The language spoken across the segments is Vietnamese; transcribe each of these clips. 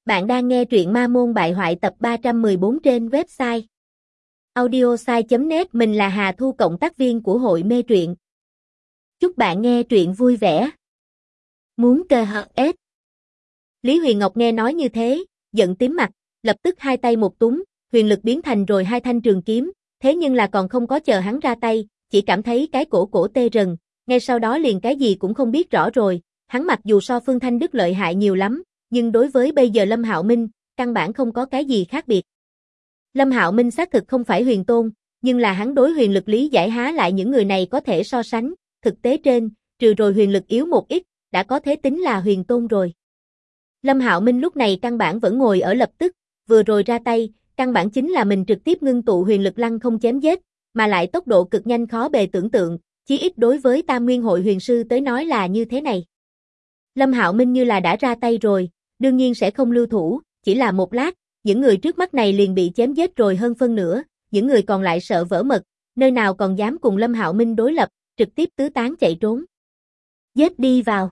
Bạn đang nghe truyện Ma Môn Bại Hoại tập 314 trên website audiosai.net. Mình là Hà Thu, cộng tác viên của hội mê truyện. Chúc bạn nghe truyện vui vẻ. Muốn cơ hợp ết. Lý Huyền Ngọc nghe nói như thế, giận tím mặt, lập tức hai tay một túm, huyền lực biến thành rồi hai thanh trường kiếm, thế nhưng là còn không có chờ hắn ra tay, chỉ cảm thấy cái cổ tê rần, ngay sau đó liền cái gì cũng không biết rõ rồi, hắn mặc dù so Phương Thanh Đức lợi hại nhiều lắm, nhưng đối với bây giờ Lâm Hạo Minh, căn bản không có cái gì khác biệt. Lâm Hạo Minh xác thực không phải huyền tôn, nhưng là hắn đối huyền lực lý giải há lại những người này có thể so sánh, thực tế trên, trừ rồi huyền lực yếu một ít, đã có thể tính là huyền tôn rồi. Lâm Hạo Minh lúc này căn bản vẫn ngồi ở lập tức, vừa rồi ra tay, căn bản chính là mình trực tiếp ngưng tụ huyền lực lăng không chém giết, mà lại tốc độ cực nhanh khó bề tưởng tượng, chí ít đối với Tam Nguyên hội huyền sư tới nói là như thế này. Lâm Hạo Minh như là đã ra tay rồi, đương nhiên sẽ không lưu thủ, chỉ là một lát, những người trước mắt này liền bị chém giết rồi hơn phân nửa, những người còn lại sợ vỡ mật, nơi nào còn dám cùng Lâm Hạo Minh đối lập, trực tiếp tứ tán chạy trốn. Giết đi vào.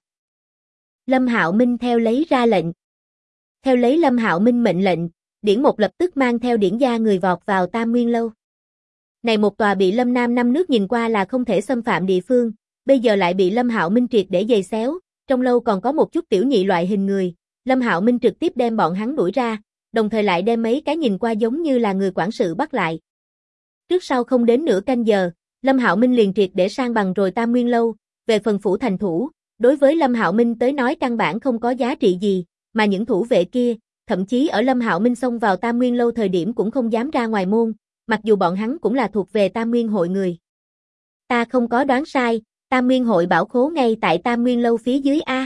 Lâm Hạo Minh theo lấy ra lệnh. Theo lấy Lâm Hạo Minh mệnh lệnh, Điển Một lập tức mang theo Điển gia người vọt vào Tam Nguyên lâu. Này một tòa bị Lâm Nam năm nước nhìn qua là không thể xâm phạm địa phương, bây giờ lại bị Lâm Hạo Minh triệt để giày xéo, trong lâu còn có một chút tiểu nhị loại hình người, Lâm Hạo Minh trực tiếp đem bọn hắn đuổi ra, đồng thời lại đem mấy cái nhìn qua giống như là người quản sự bắt lại. Trước sau không đến nửa canh giờ, Lâm Hạo Minh liền triệt để sang bằng rồi Tam Nguyên lâu, về phần phủ thành thủ, đối với Lâm Hạo Minh tới nói căn bản không có giá trị gì, mà những thủ vệ kia, thậm chí ở Lâm Hạo Minh xông vào Tam Nguyên lâu thời điểm cũng không dám ra ngoài môn, mặc dù bọn hắn cũng là thuộc về Tam Nguyên hội người. Ta không có đoán sai, Tam Nguyên hội bảo khố ngay tại Tam Nguyên lâu phía dưới a.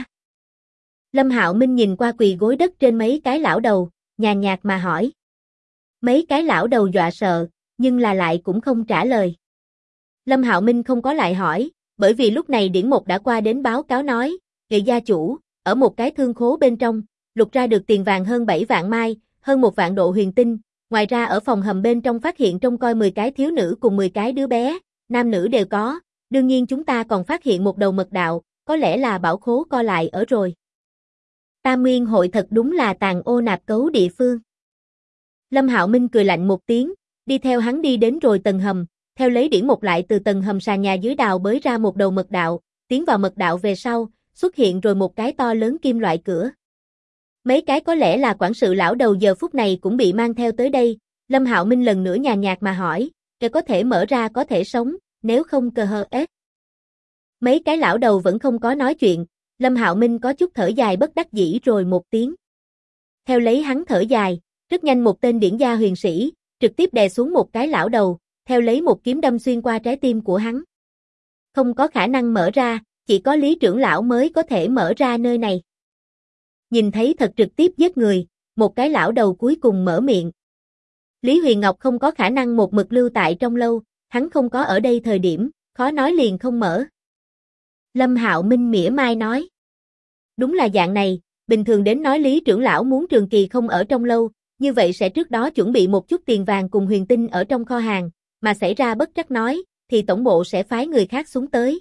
Lâm Hạo Minh nhìn qua quỳ gối đất trên mấy cái lão đầu, nhàn nhạt mà hỏi. Mấy cái lão đầu dọa sợ, nhưng là lại cũng không trả lời. Lâm Hạo Minh không có lại hỏi, bởi vì lúc này Điển Một đã qua đến báo cáo nói, Nghệ gia chủ, ở một cái thương khố bên trong, lục ra được tiền vàng hơn 7 vạn mai, hơn 1 vạn độ huyền tinh, ngoài ra ở phòng hầm bên trong phát hiện trông coi 10 cái thiếu nữ cùng 10 cái đứa bé, nam nữ đều có, đương nhiên chúng ta còn phát hiện một đầu mật đạo, có lẽ là bảo khố co lại ở rồi. Tam Nguyên hội thật đúng là tàn ô nạp cấu địa phương. Lâm Hạo Minh cười lạnh một tiếng, đi theo hắn đi đến rồi tầng hầm, theo lấy Điển Một lại từ tầng hầm sàn nhà dưới đào bới ra một đầu mật đạo, tiến vào mật đạo về sau, xuất hiện rồi một cái to lớn kim loại cửa. Mấy cái có lẽ là quản sự lão đầu giờ phút này cũng bị mang theo tới đây, Lâm Hạo Minh lần nữa nhàn nhạt mà hỏi, cái có thể mở ra có thể sống, nếu không cơ hơ ết. Mấy cái lão đầu vẫn không có nói chuyện, Lâm Hạo Minh có chút thở dài bất đắc dĩ rồi một tiếng. Theo lấy hắn thở dài, rất nhanh một tên điển gia huyền sĩ, trực tiếp đè xuống một cái lão đầu, theo lấy một kiếm đâm xuyên qua trái tim của hắn. Không có khả năng mở ra, chỉ có Lý trưởng lão mới có thể mở ra nơi này. Nhìn thấy thật trực tiếp giết người, một cái lão đầu cuối cùng mở miệng. Lý Huyền Ngọc không có khả năng một mực lưu tại trong lâu, hắn không có ở đây thời điểm, khó nói liền không mở. Lâm Hạo Minh mỉa mai nói. Đúng là dạng này, bình thường đến nói Lý trưởng lão muốn trường kỳ không ở trong lâu, như vậy sẽ trước đó chuẩn bị một chút tiền vàng cùng huyền tinh ở trong kho hàng, mà xảy ra bất trắc nói, thì tổng bộ sẽ phái người khác xuống tới.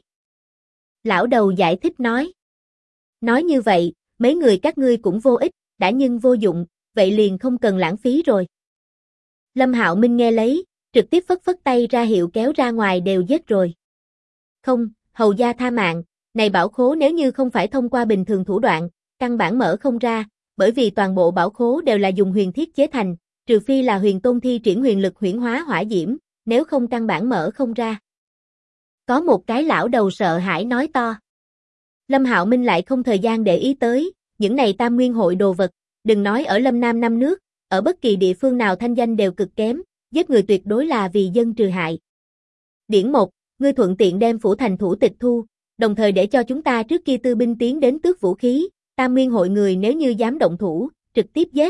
Lão đầu giải thích nói. Nói như vậy, mấy người các ngươi cũng vô ích, đã nhưng vô dụng, vậy liền không cần lãng phí rồi. Lâm Hạo Minh nghe lấy, trực tiếp phất phất tay ra hiệu kéo ra ngoài đều giết rồi. Không, hầu gia tha mạng, này bảo khố nếu như không phải thông qua bình thường thủ đoạn, căn bản mở không ra, bởi vì toàn bộ bảo khố đều là dùng huyền thiết chế thành, trừ phi là huyền tôn thi triển huyền lực huyễn hóa hỏa diễm, nếu không căn bản mở không ra. Có một cái lão đầu sợ hãi nói to. Lâm Hạo Minh lại không thời gian để ý tới, những này Tam Nguyên hội đồ vật, đừng nói ở Lâm Nam năm nước, ở bất kỳ địa phương nào thanh danh đều cực kém, giết người tuyệt đối là vì dân trừ hại. Điển Một, ngươi thuận tiện đem phủ thành thủ tịch thu, đồng thời để cho chúng ta trước kia tư binh tiến đến tước vũ khí, Tam Nguyên hội người nếu như dám động thủ, trực tiếp giết.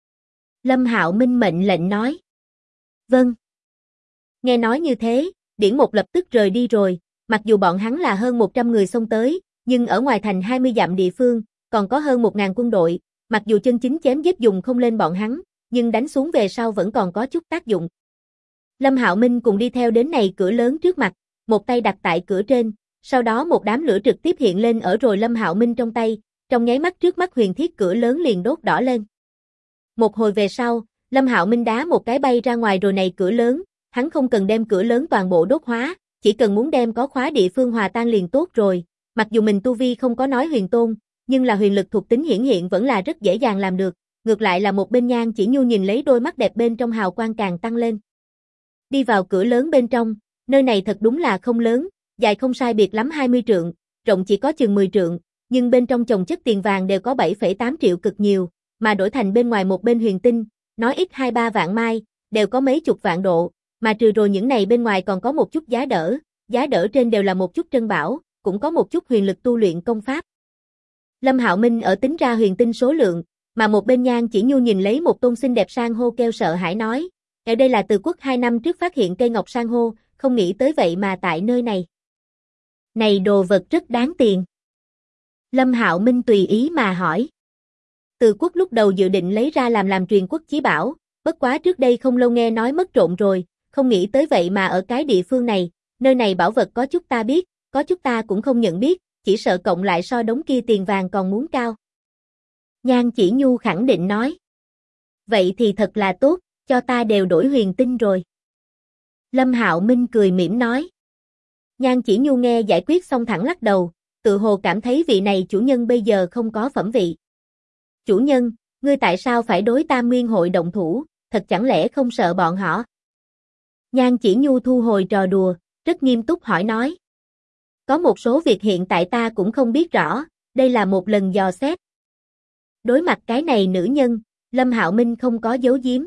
Lâm Hạo Minh mệnh lệnh nói. Vâng. Nghe nói như thế, Điển Một lập tức rời đi rồi, mặc dù bọn hắn là hơn 100 người xông tới, nhưng ở ngoài thành 20 dặm địa phương, còn có hơn 1000 quân đội, mặc dù chân chính chém giết dùng không lên bọn hắn, nhưng đánh xuống về sau vẫn còn có chút tác dụng. Lâm Hạo Minh cùng đi theo đến này cửa lớn trước mặt, một tay đặt tại cửa trên, sau đó một đám lửa trực tiếp hiện lên ở rồi Lâm Hạo Minh trong tay, trong nháy mắt trước mắt huyền thiết cửa lớn liền đốt đỏ lên. Một hồi về sau, Lâm Hạo Minh đá một cái bay ra ngoài rồi này cửa lớn, hắn không cần đem cửa lớn toàn bộ đốt hóa, chỉ cần muốn đem có khóa địa phương hòa tan liền tốt rồi. Mặc dù mình tu vi không có nói huyền tôn, nhưng là huyền lực thuộc tính hiển hiện vẫn là rất dễ dàng làm được, ngược lại là một bên Nhan Chỉ Nhu nhìn lấy đôi mắt đẹp bên trong hào quang càng tăng lên. Đi vào cửa lớn bên trong, nơi này thật đúng là không lớn, dài không sai biệt lắm 20 trượng, rộng chỉ có chừng 10 trượng, nhưng bên trong chồng chất tiền vàng đều có 7,8 triệu cực nhiều, mà đổi thành bên ngoài một bên huyền tinh, nói ít 2-3 vạn mai, đều có mấy chục vạn độ, mà trừ rồi những này bên ngoài còn có một chút giá đỡ trên đều là một chút trân bảo, cũng có một chút huyền lực tu luyện công pháp. Lâm Hạo Minh ở tính ra huyền tinh số lượng, mà một bên Nhan Chỉ Nhu nhìn lấy một tôn xinh đẹp san hô kêu sợ hãi nói, ở đây là Từ Quốc 2 năm trước phát hiện cây ngọc san hô, không nghĩ tới vậy mà tại nơi này. Này đồ vật rất đáng tiền. Lâm Hạo Minh tùy ý mà hỏi. Từ Quốc lúc đầu dự định lấy ra làm truyền quốc chí bảo, bất quá trước đây không lâu nghe nói mất trộm rồi, không nghĩ tới vậy mà ở cái địa phương này, nơi này bảo vật có chút ta biết, có chút ta cũng không nhận biết, chỉ sợ cộng lại so đống kia tiền vàng còn muốn cao. Nhan Chỉ Nhu khẳng định nói. Vậy thì thật là tốt, cho ta đều đổi huyền tinh rồi. Lâm Hạo Minh cười mỉm nói. Nhan Chỉ Nhu nghe giải quyết xong thẳng lắc đầu, tự hồ cảm thấy vị này chủ nhân bây giờ không có phẩm vị. Chủ nhân, ngươi tại sao phải đối Tam Nguyên hội động thủ, thật chẳng lẽ không sợ bọn họ? Nhan Chỉ Nhu thu hồi trò đùa, rất nghiêm túc hỏi nói. Có một số việc hiện tại ta cũng không biết rõ, đây là một lần dò xét. Đối mặt cái này nữ nhân, Lâm Hạo Minh không có giấu giếm.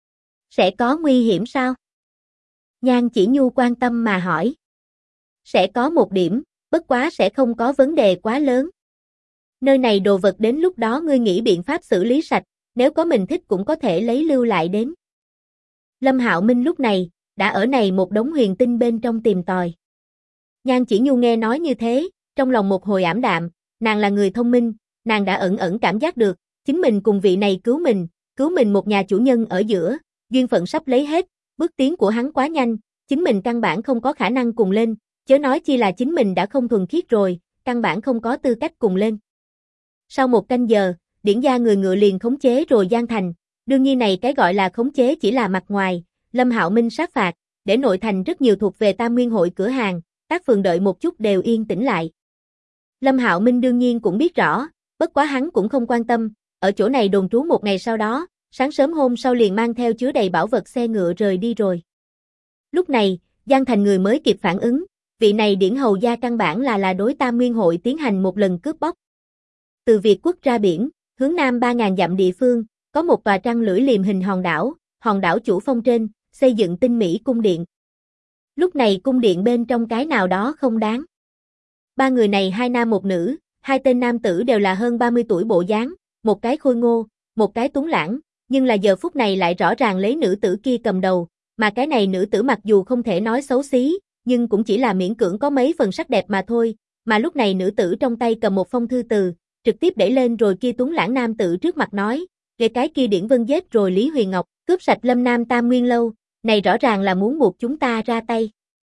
Sẽ có nguy hiểm sao? Nhan Chỉ Nhu quan tâm mà hỏi. Sẽ có một điểm, bất quá sẽ không có vấn đề quá lớn. Nơi này đồ vật đến lúc đó ngươi nghĩ biện pháp xử lý sạch, nếu có mình thích cũng có thể lấy lưu lại đến. Lâm Hạo Minh lúc này, đã ở này một đống huyền tinh bên trong tìm tòi. Nhan Chỉ Nhu nghe nói như thế, trong lòng một hồi ảm đạm, nàng là người thông minh, nàng đã ẩn cảm giác được, chính mình cùng vị này cứu mình một nhà chủ nhân ở giữa, duyên phận sắp lấy hết, bước tiến của hắn quá nhanh, chính mình căn bản không có khả năng cùng lên, chớ nói chi là chính mình đã không thuần khiết rồi, căn bản không có tư cách cùng lên. Sau một canh giờ, điển gia người ngựa liền khống chế rồi Giang Thành, đương nhiên này cái gọi là khống chế chỉ là mặt ngoài, Lâm Hạo Minh sát phạt, để nội thành rất nhiều thuộc về Tam Nguyên hội cửa hàng, các phường đợi một chút đều yên tĩnh lại. Lâm Hạo Minh đương nhiên cũng biết rõ, bất quá hắn cũng không quan tâm, ở chỗ này đồn trú một ngày sau đó, sáng sớm hôm sau liền mang theo chứa đầy bảo vật xe ngựa rời đi rồi. Lúc này, Giang Thành người mới kịp phản ứng, vị này điển hầu gia căn bản là đối Tam Nguyên hội tiến hành một lần cướp bóc. Từ Việt quốc ra biển, hướng nam 3.000 dặm địa phương, có một tòa trăng lưỡi liềm hình hòn đảo chủ phong trên, xây dựng tinh mỹ cung điện. Lúc này cung điện bên trong cái nào đó không đáng. Ba người này hai nam một nữ, hai tên nam tử đều là hơn 30 tuổi bộ dáng, một cái khôi ngô, một cái tuấn lãng, nhưng là giờ phút này lại rõ ràng lấy nữ tử kia cầm đầu, mà cái này nữ tử mặc dù không thể nói xấu xí, nhưng cũng chỉ là miễn cưỡng có mấy phần sắc đẹp mà thôi, mà lúc này nữ tử trong tay cầm một phong thư từ, trực tiếp đẩy lên rồi kia tuấn lãng nam tử trước mặt nói, về cái kia Điển Vân giết rồi Lý Huyền Ngọc, cướp sạch Lâm Nam Tam Nguyên lâu, này rõ ràng là muốn buộc chúng ta ra tay.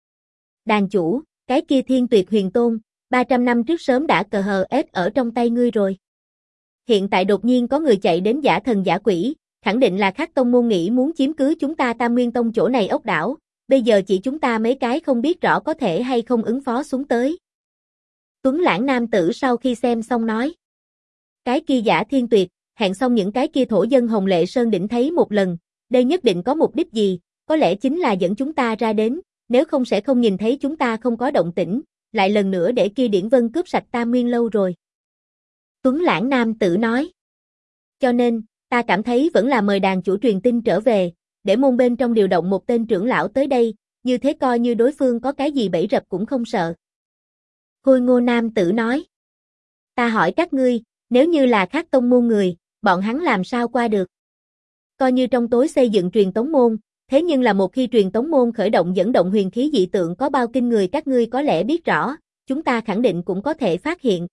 Đàn chủ, cái kia Thiên Tuyệt Huyền Tôn, 300 năm trước sớm đã cờ hờ ép ở trong tay ngươi rồi. Hiện tại đột nhiên có người chạy đến giả thần giả quỷ, khẳng định là Khắc tông môn nghĩ muốn chiếm cứ chúng ta Tam Nguyên tông chỗ này ốc đảo, bây giờ chỉ chúng ta mấy cái không biết rõ có thể hay không ứng phó xuống tới. Tuấn lãng nam tử sau khi xem xong nói. Cái kia giả Thiên Tuyệt, hẹn xong những cái kia thổ dân Hồng Lệ Sơn đỉnh thấy một lần, đây nhất định có mục đích gì, có lẽ chính là dẫn chúng ta ra đến, nếu không sẽ không nhìn thấy chúng ta không có động tĩnh, lại lần nữa để kia Điển Vân cướp sạch Tam Nguyên lâu rồi. Tuấn lãng nam tử nói. Cho nên, ta cảm thấy vẫn là mời đàn chủ truyền tin trở về, để môn bên trong điều động một tên trưởng lão tới đây, như thế coi như đối phương có cái gì bẫy rập cũng không sợ. Khôi ngô nam tử nói. Ta hỏi các ngươi, nếu như là Khắc tông môn người, bọn hắn làm sao qua được? Coi như trong tối xây dựng truyền tống môn, thế nhưng là một khi truyền tống môn khởi động dẫn động huyền khí dị tượng có bao kinh người các ngươi có lẽ biết rõ, chúng ta khẳng định cũng có thể phát hiện.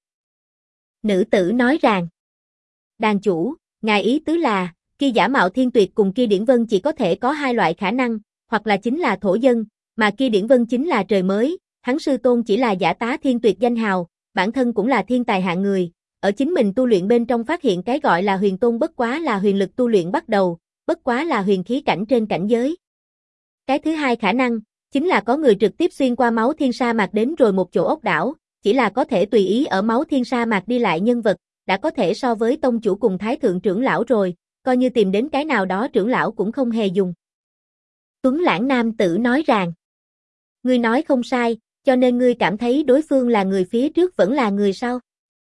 Nữ tử nói rằng, đàn chủ, ngài ý tứ là, kia giả mạo Thiên Tuyệt cùng kia Điển Vân chỉ có thể có hai loại khả năng, hoặc là chính là thổ dân, mà kia Điển Vân chính là trời mới, hắn sư tôn chỉ là giả tá Thiên Tuyệt danh hào, bản thân cũng là thiên tài hạng người, ở chính mình tu luyện bên trong phát hiện cái gọi là huyền tôn bất quá là huyền lực tu luyện bắt đầu, bất quá là huyền khí cảnh trên cảnh giới. Cái thứ hai khả năng, chính là có người trực tiếp xuyên qua máu thiên sa mạc đến rồi một chỗ ốc đảo, chỉ là có thể tùy ý ở máu thiên sa mạc đi lại nhân vật, đã có thể so với tông chủ cùng thái thượng trưởng lão rồi, coi như tìm đến cái nào đó trưởng lão cũng không hề dùng. Tuấn lãng nam tử nói rằng, ngươi nói không sai, cho nên ngươi cảm thấy đối phương là người phía trước vẫn là người sau.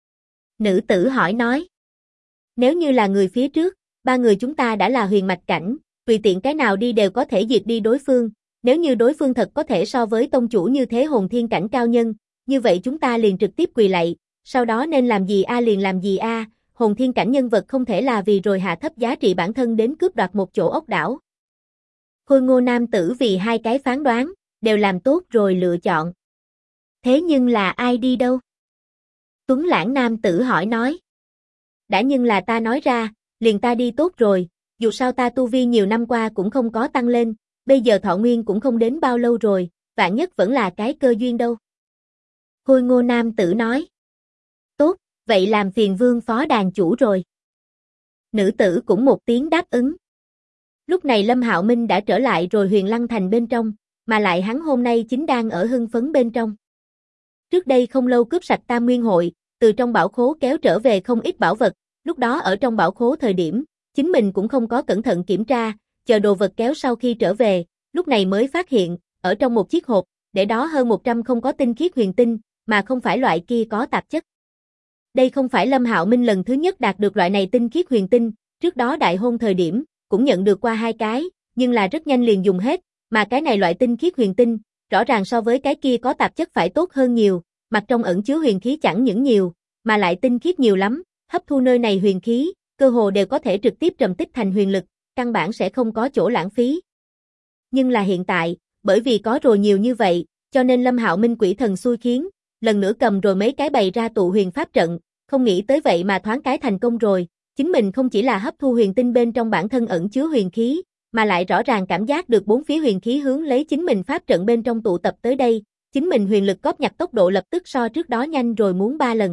Nữ tử hỏi nói, nếu như là người phía trước, ba người chúng ta đã là huyền mạch cảnh, tùy tiện cái nào đi đều có thể diệt đi đối phương, nếu như đối phương thật có thể so với tông chủ như thế hồn thiên cảnh cao nhân, như vậy chúng ta liền trực tiếp quỳ lạy, sau đó nên làm gì liền làm gì hồn thiên cảnh nhân vật không thể là vì rồi hạ thấp giá trị bản thân đến cướp đoạt một chỗ ốc đảo. Khôi ngô nam tử vì hai cái phán đoán, đều làm tốt rồi lựa chọn. Thế nhưng là ai đi đâu? Tuấn lãng nam tử hỏi nói. Đã nhưng là ta nói ra, liền ta đi tốt rồi, dù sao ta tu vi nhiều năm qua cũng không có tăng lên, bây giờ thọ nguyên cũng không đến bao lâu rồi, vạn nhất vẫn là cái cơ duyên đâu. Khôi ngô nam tử nói. Tốt, vậy làm phiền vương phó đàn chủ rồi. Nữ tử cũng một tiếng đáp ứng. Lúc này Lâm Hạo Minh đã trở lại rồi Huyền Lăng Thành bên trong, mà lại hắn hôm nay chính đang ở hưng phấn bên trong. Trước đây không lâu cướp sạch Tam Nguyên Hội, từ trong bảo khố kéo trở về không ít bảo vật, lúc đó ở trong bảo khố thời điểm, chính mình cũng không có cẩn thận kiểm tra, chờ đồ vật kéo sau khi trở về, lúc này mới phát hiện, ở trong một chiếc hộp, để đó hơn 100 không có tinh khiết huyền tinh, mà không phải loại kia có tạp chất. Đây không phải Lâm Hạo Minh lần thứ nhất đạt được loại này tinh khiết huyền tinh, trước đó đại hôn thời điểm, cũng nhận được qua 2 cái, nhưng là rất nhanh liền dùng hết, mà cái này loại tinh khiết huyền tinh, rõ ràng so với cái kia có tạp chất phải tốt hơn nhiều, mặt trong ẩn chứa huyền khí chẳng những nhiều, mà lại tinh khiết nhiều lắm, hấp thu nơi này huyền khí, cơ hồ đều có thể trực tiếp trầm tích thành huyền lực, căn bản sẽ không có chỗ lãng phí. Nhưng là hiện tại, bởi vì có rồi nhiều như vậy, cho nên Lâm Hạo Minh quỷ thần xui khiến, lần nữa cầm rồi mấy cái bày ra tụ huyền pháp trận, không nghĩ tới vậy mà thoáng cái thành công rồi, chính mình không chỉ là hấp thu huyền tinh bên trong bản thân ẩn chứa huyền khí, mà lại rõ ràng cảm giác được bốn phía huyền khí hướng lấy chính mình pháp trận bên trong tụ tập tới đây, chính mình huyền lực cóp nhặt tốc độ lập tức so trước đó nhanh rồi muốn 3 lần.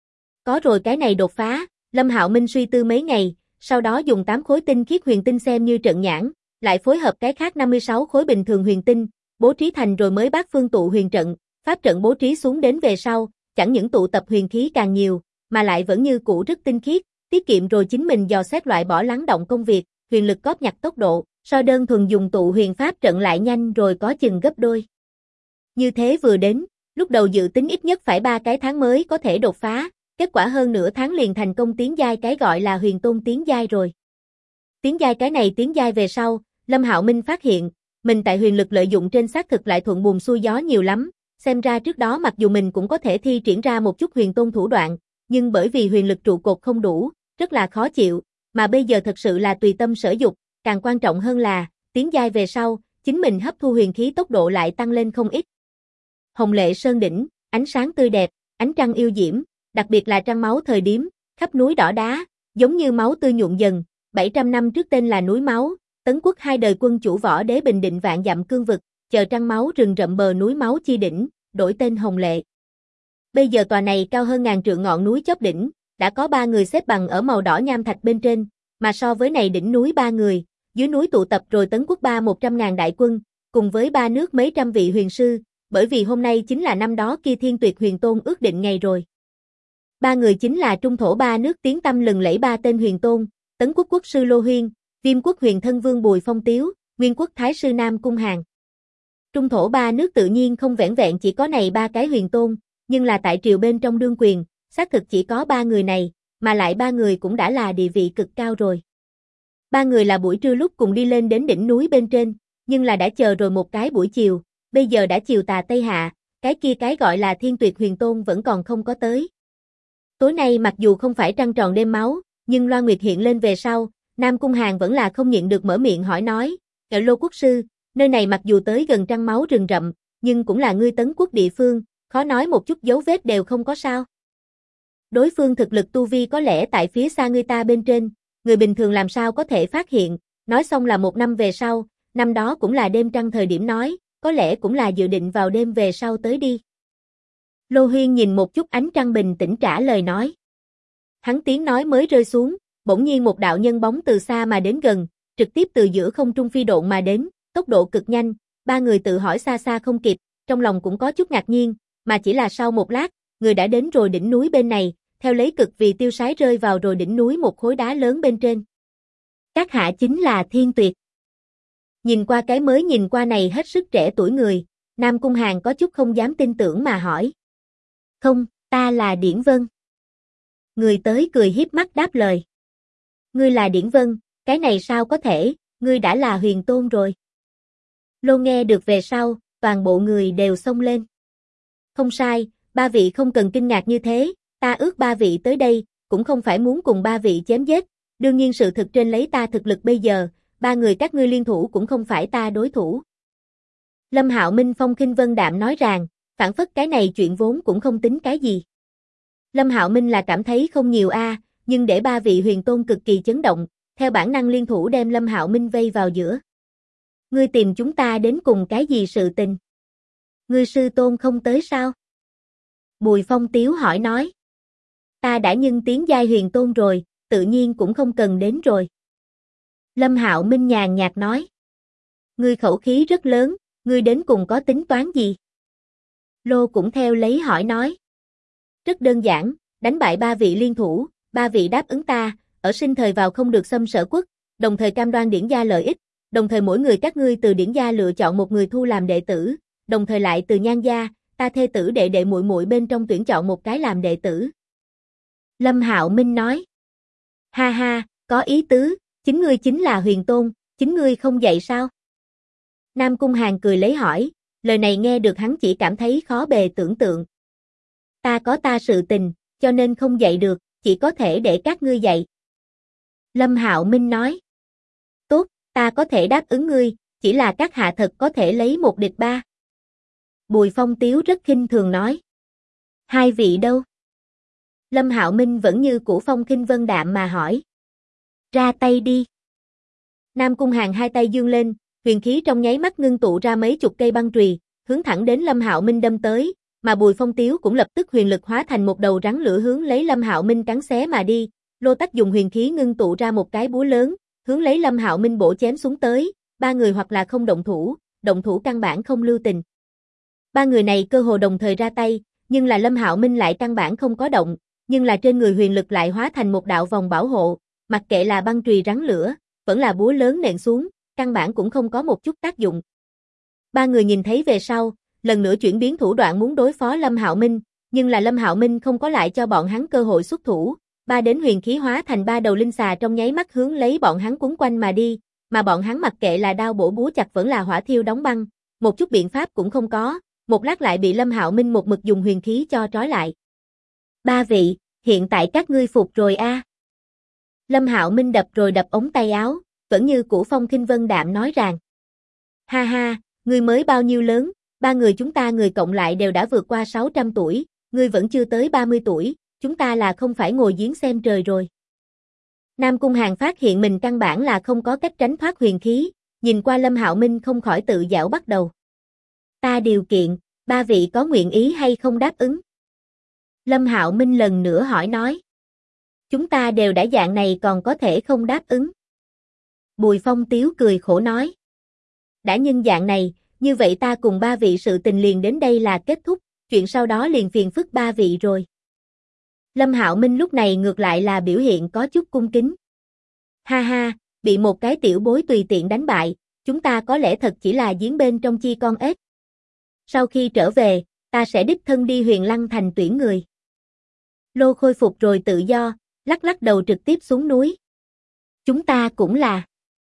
Có rồi cái này đột phá, Lâm Hạo Minh suy tư mấy ngày, sau đó dùng 8 khối tinh khiết huyền tinh xem như trận nhãn, lại phối hợp cái khác 56 khối bình thường huyền tinh, bố trí thành rồi mới bát phương tụ huyền trận, pháp trận bố trí xuống đến về sau, chẳng những tụ tập huyền khí càng nhiều, mà lại vẫn như cũ rất tinh khiết, tiết kiệm rồi chính mình dò xét loại bỏ lắng động công việc, huyền lực cóp nhặt tốc độ, so đơn thuần dùng tụ huyền pháp trận lại nhanh rồi có chừng gấp đôi. Như thế vừa đến, lúc đầu dự tính ít nhất phải 3 cái tháng mới có thể đột phá, kết quả hơn nửa tháng liền thành công tiến giai cái gọi là huyền tôn tiến giai rồi. Tiến giai cái này tiến giai về sau, Lâm Hạo Minh phát hiện, mình tại huyền lực lợi dụng trên xác thực lại thuận buồm xuôi gió nhiều lắm, xem ra trước đó mặc dù mình cũng có thể thi triển ra một chút huyền tôn thủ đoạn, nhưng bởi vì huyền lực trụ cột không đủ, rất là khó chịu, mà bây giờ thật sự là tùy tâm sở dục, càng quan trọng hơn là, tiến giai về sau, chính mình hấp thu huyền khí tốc độ lại tăng lên không ít. Hồng Lệ Sơn đỉnh, ánh sáng tươi đẹp, ánh trăng yêu diễm, đặc biệt là trăng máu thời điểm, khắp núi đỏ đá, giống như máu tươi nhuộm dần, 700 năm trước tên là núi máu, Tấn Quốc 2 đời quân chủ Võ Đế bình định vạn dặm cương vực, chờ trăng máu rừng rậm bờ núi máu chi đỉnh, đổi tên Hồng Lệ. Bây giờ tòa này cao hơn ngàn trượng ngọn núi chóp đỉnh, đã có 3 người xếp bằng ở màu đỏ nham thạch bên trên, mà so với này đỉnh núi 3 người, dưới núi tụ tập rồi Tấn Quốc 100.000 đại quân, cùng với 3 nước mấy trăm vị huyền sư, bởi vì hôm nay chính là năm đó kia Thiên Tuyệt Huyền Tôn ước định ngày rồi. 3 người chính là trung thổ 3 nước tiếng tăm lừng lẫy 3 tên huyền tôn, Tấn Quốc quốc sư Lô Huyên, Viêm quốc huyền thân vương Bùi Phong Tiếu, Nguyên quốc thái sư Nam Cung Hàn. Trung thổ 3 nước tự nhiên không vẻn vẹn chỉ có này 3 cái huyền tôn, nhưng là tại triều bên trong đương quyền, xác thực chỉ có 3 người này, mà lại 3 người cũng đã là địa vị cực cao rồi. 3 người là buổi trưa lúc cùng đi lên đến đỉnh núi bên trên, nhưng là đã chờ rồi một cái buổi chiều, bây giờ đã chiều tà Tây Hạ, cái kia cái gọi là Thiên Tuyệt Huyền Tôn vẫn còn không có tới. Tối nay mặc dù không phải trăng tròn đêm máu, nhưng Loan Nguyệt hiện lên về sau, Nam Cung Hàn vẫn là không nhịn được mở miệng hỏi nói, Lô quốc sư, nơi này mặc dù tới gần trăng máu rừng rậm, nhưng cũng là ngươi Tấn Quốc địa phương, khó nói một chút dấu vết đều không có sao. Đối phương thực lực tu vi có lẽ tại phía xa ngươi ta bên trên, người bình thường làm sao có thể phát hiện, nói xong là 1 năm về sau, năm đó cũng là đêm trăng thời điểm nói, có lẽ cũng là dự định vào đêm về sau tới đi. Lô Huyên nhìn một chút ánh trăng bình tĩnh trả lời nói. Hắn tiếng nói mới rơi xuống, bỗng nhiên một đạo nhân bóng từ xa mà đến gần, trực tiếp từ giữa không trung phi độn mà đến, tốc độ cực nhanh, ba người tự hỏi xa xa không kịp, trong lòng cũng có chút ngạc nhiên, mà chỉ là sau một lát, người đã đến rồi đỉnh núi bên này, theo lấy cực vì tiêu sái rơi vào rồi đỉnh núi một khối đá lớn bên trên. Các hạ chính là Thiên Tuyệt. Nhìn qua cái mới nhìn qua này hết sức trẻ tuổi người, Nam Cung Hàn có chút không dám tin tưởng mà hỏi. Không, ta là Điển Vân. Người tới cười hiếp mắt đáp lời. Ngươi là Điển Vân, cái này sao có thể, ngươi đã là Huyền Tôn rồi. Lô nghe được về sau, toàn bộ người đều xông lên. Không sai, ba vị không cần kinh ngạc như thế, ta ước ba vị tới đây, cũng không phải muốn cùng ba vị chém giết, đương nhiên sự thực trên lấy ta thực lực bây giờ, ba người các ngươi liên thủ cũng không phải ta đối thủ. Lâm Hạo Minh phong khinh vân đạm nói rằng, phản phất cái này chuyện vốn cũng không tính cái gì. Lâm Hạo Minh là cảm thấy không nhiều nhưng để ba vị huyền tôn cực kỳ chấn động, theo bản năng liên thủ đem Lâm Hạo Minh vây vào giữa. Ngươi tìm chúng ta đến cùng cái gì sự tình? Ngươi sư tôn không tới sao? Bùi Phong Tiếu hỏi nói. Ta đã nhân tiến giai huyền tôn rồi, tự nhiên cũng không cần đến rồi. Lâm Hạo Minh nhàn nhạt nói. Ngươi khẩu khí rất lớn, ngươi đến cùng có tính toán gì? Lô cũng theo lấy hỏi nói. Rất đơn giản, đánh bại ba vị liên thủ, ba vị đáp ứng ta, ở sinh thời vào không được xâm Sở quốc, đồng thời cam đoan Điển gia lợi ích, đồng thời mỗi người các ngươi từ Điển gia lựa chọn một người thu làm đệ tử, đồng thời lại từ Nhan gia, ta thê tử đệ đệ muội muội bên trong tuyển chọn một cái làm đệ tử. Lâm Hạo Minh nói. Ha ha, có ý tứ, chính ngươi chính là huyền tôn, chính ngươi không dạy sao? Nam Cung Hàn cười lấy hỏi, lời này nghe được hắn chỉ cảm thấy khó bề tưởng tượng. Ta có ta sự tình, cho nên không dạy được, chỉ có thể để các ngươi dạy. Lâm Hạo Minh nói. Tốt, ta có thể đáp ứng ngươi, chỉ là các hạ thật có thể lấy một địch ba. Bùi Phong Tiếu rất khinh thường nói. Hai vị đâu? Lâm Hạo Minh vẫn như cũ phong khinh vân đạm mà hỏi. Ra tay đi. Nam Cung Hàn hai tay giương lên, huyền khí trong nháy mắt ngưng tụ ra mấy chục cây băng chùy, hướng thẳng đến Lâm Hạo Minh đâm tới, mà Bùi Phong Tiếu cũng lập tức huyền lực hóa thành một đầu rắn lửa hướng lấy Lâm Hạo Minh cắn xé mà đi. Lô Tách dùng huyền khí ngưng tụ ra một cái búa lớn, hướng lấy Lâm Hạo Minh bổ chém xuống tới, ba người hoặc là không động thủ căn bản không lưu tình. Ba người này cơ hồ đồng thời ra tay, nhưng là Lâm Hạo Minh lại căn bản không có động, nhưng là trên người huyền lực lại hóa thành một đạo vòng bảo hộ, mặc kệ là băng chùy rắn lửa, vẫn là búa lớn nện xuống, căn bản cũng không có một chút tác dụng. Ba người nhìn thấy về sau, lần nữa chuyển biến thủ đoạn muốn đối phó Lâm Hạo Minh, nhưng là Lâm Hạo Minh không có lại cho bọn hắn cơ hội xuất thủ, ba đến huyền khí hóa thành ba đầu linh xà trong nháy mắt hướng lấy bọn hắn cuốn quanh mà đi, mà bọn hắn mặc kệ là đao bổ búa chặt vẫn là hỏa thiêu đóng băng, một chút biện pháp cũng không có, một lát lại bị Lâm Hạo Minh một mực dùng huyền khí cho trói lại. Ba vị, hiện tại các ngươi phục rồi a? Lâm Hạo Minh đập rồi đập ống tay áo, vẫn như cũ phong khinh vân đạm nói rằng. Ha ha, ngươi mới bao nhiêu lớn, ba người chúng ta người cộng lại đều đã vượt qua 600 tuổi, ngươi vẫn chưa tới 30 tuổi, chúng ta là không phải ngồi giếng xem trời rồi. Nam Cung Hàn phát hiện mình căn bản là không có cách tránh thoát huyền khí, nhìn qua Lâm Hạo Minh không khỏi tự giảo bắt đầu. Ta điều kiện, ba vị có nguyện ý hay không đáp ứng? Lâm Hạo Minh lần nữa hỏi nói. Chúng ta đều đã dạng này còn có thể không đáp ứng. Bùi Phong Tiếu cười khổ nói. Đã nhân dạng này, như vậy ta cùng ba vị sự tình liền đến đây là kết thúc, chuyện sau đó liền phiền phức ba vị rồi. Lâm Hạo Minh lúc này ngược lại là biểu hiện có chút cung kính. Ha ha, bị một cái tiểu bối tùy tiện đánh bại, chúng ta có lẽ thật chỉ là giếng bên trong chi con ếch. Sau khi trở về, ta sẽ đích thân đi Huyền Lăng thành tuyển người. Lô khôi phục rồi tự do, lắc lắc đầu trực tiếp xuống núi. Chúng ta cũng là.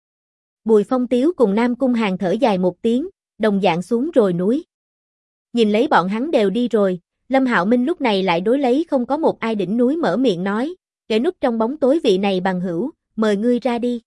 Bùi Phong Tiếu cùng Nam Cung Hàn thở dài một tiếng, đồng dạng xuống rồi núi. Nhìn lấy bọn hắn đều đi rồi, Lâm Hạo Minh lúc này lại đối lấy không có một ai đỉnh núi mở miệng nói, kẻ núp trong bóng tối vị này bằng hữu, mời ngươi ra đi.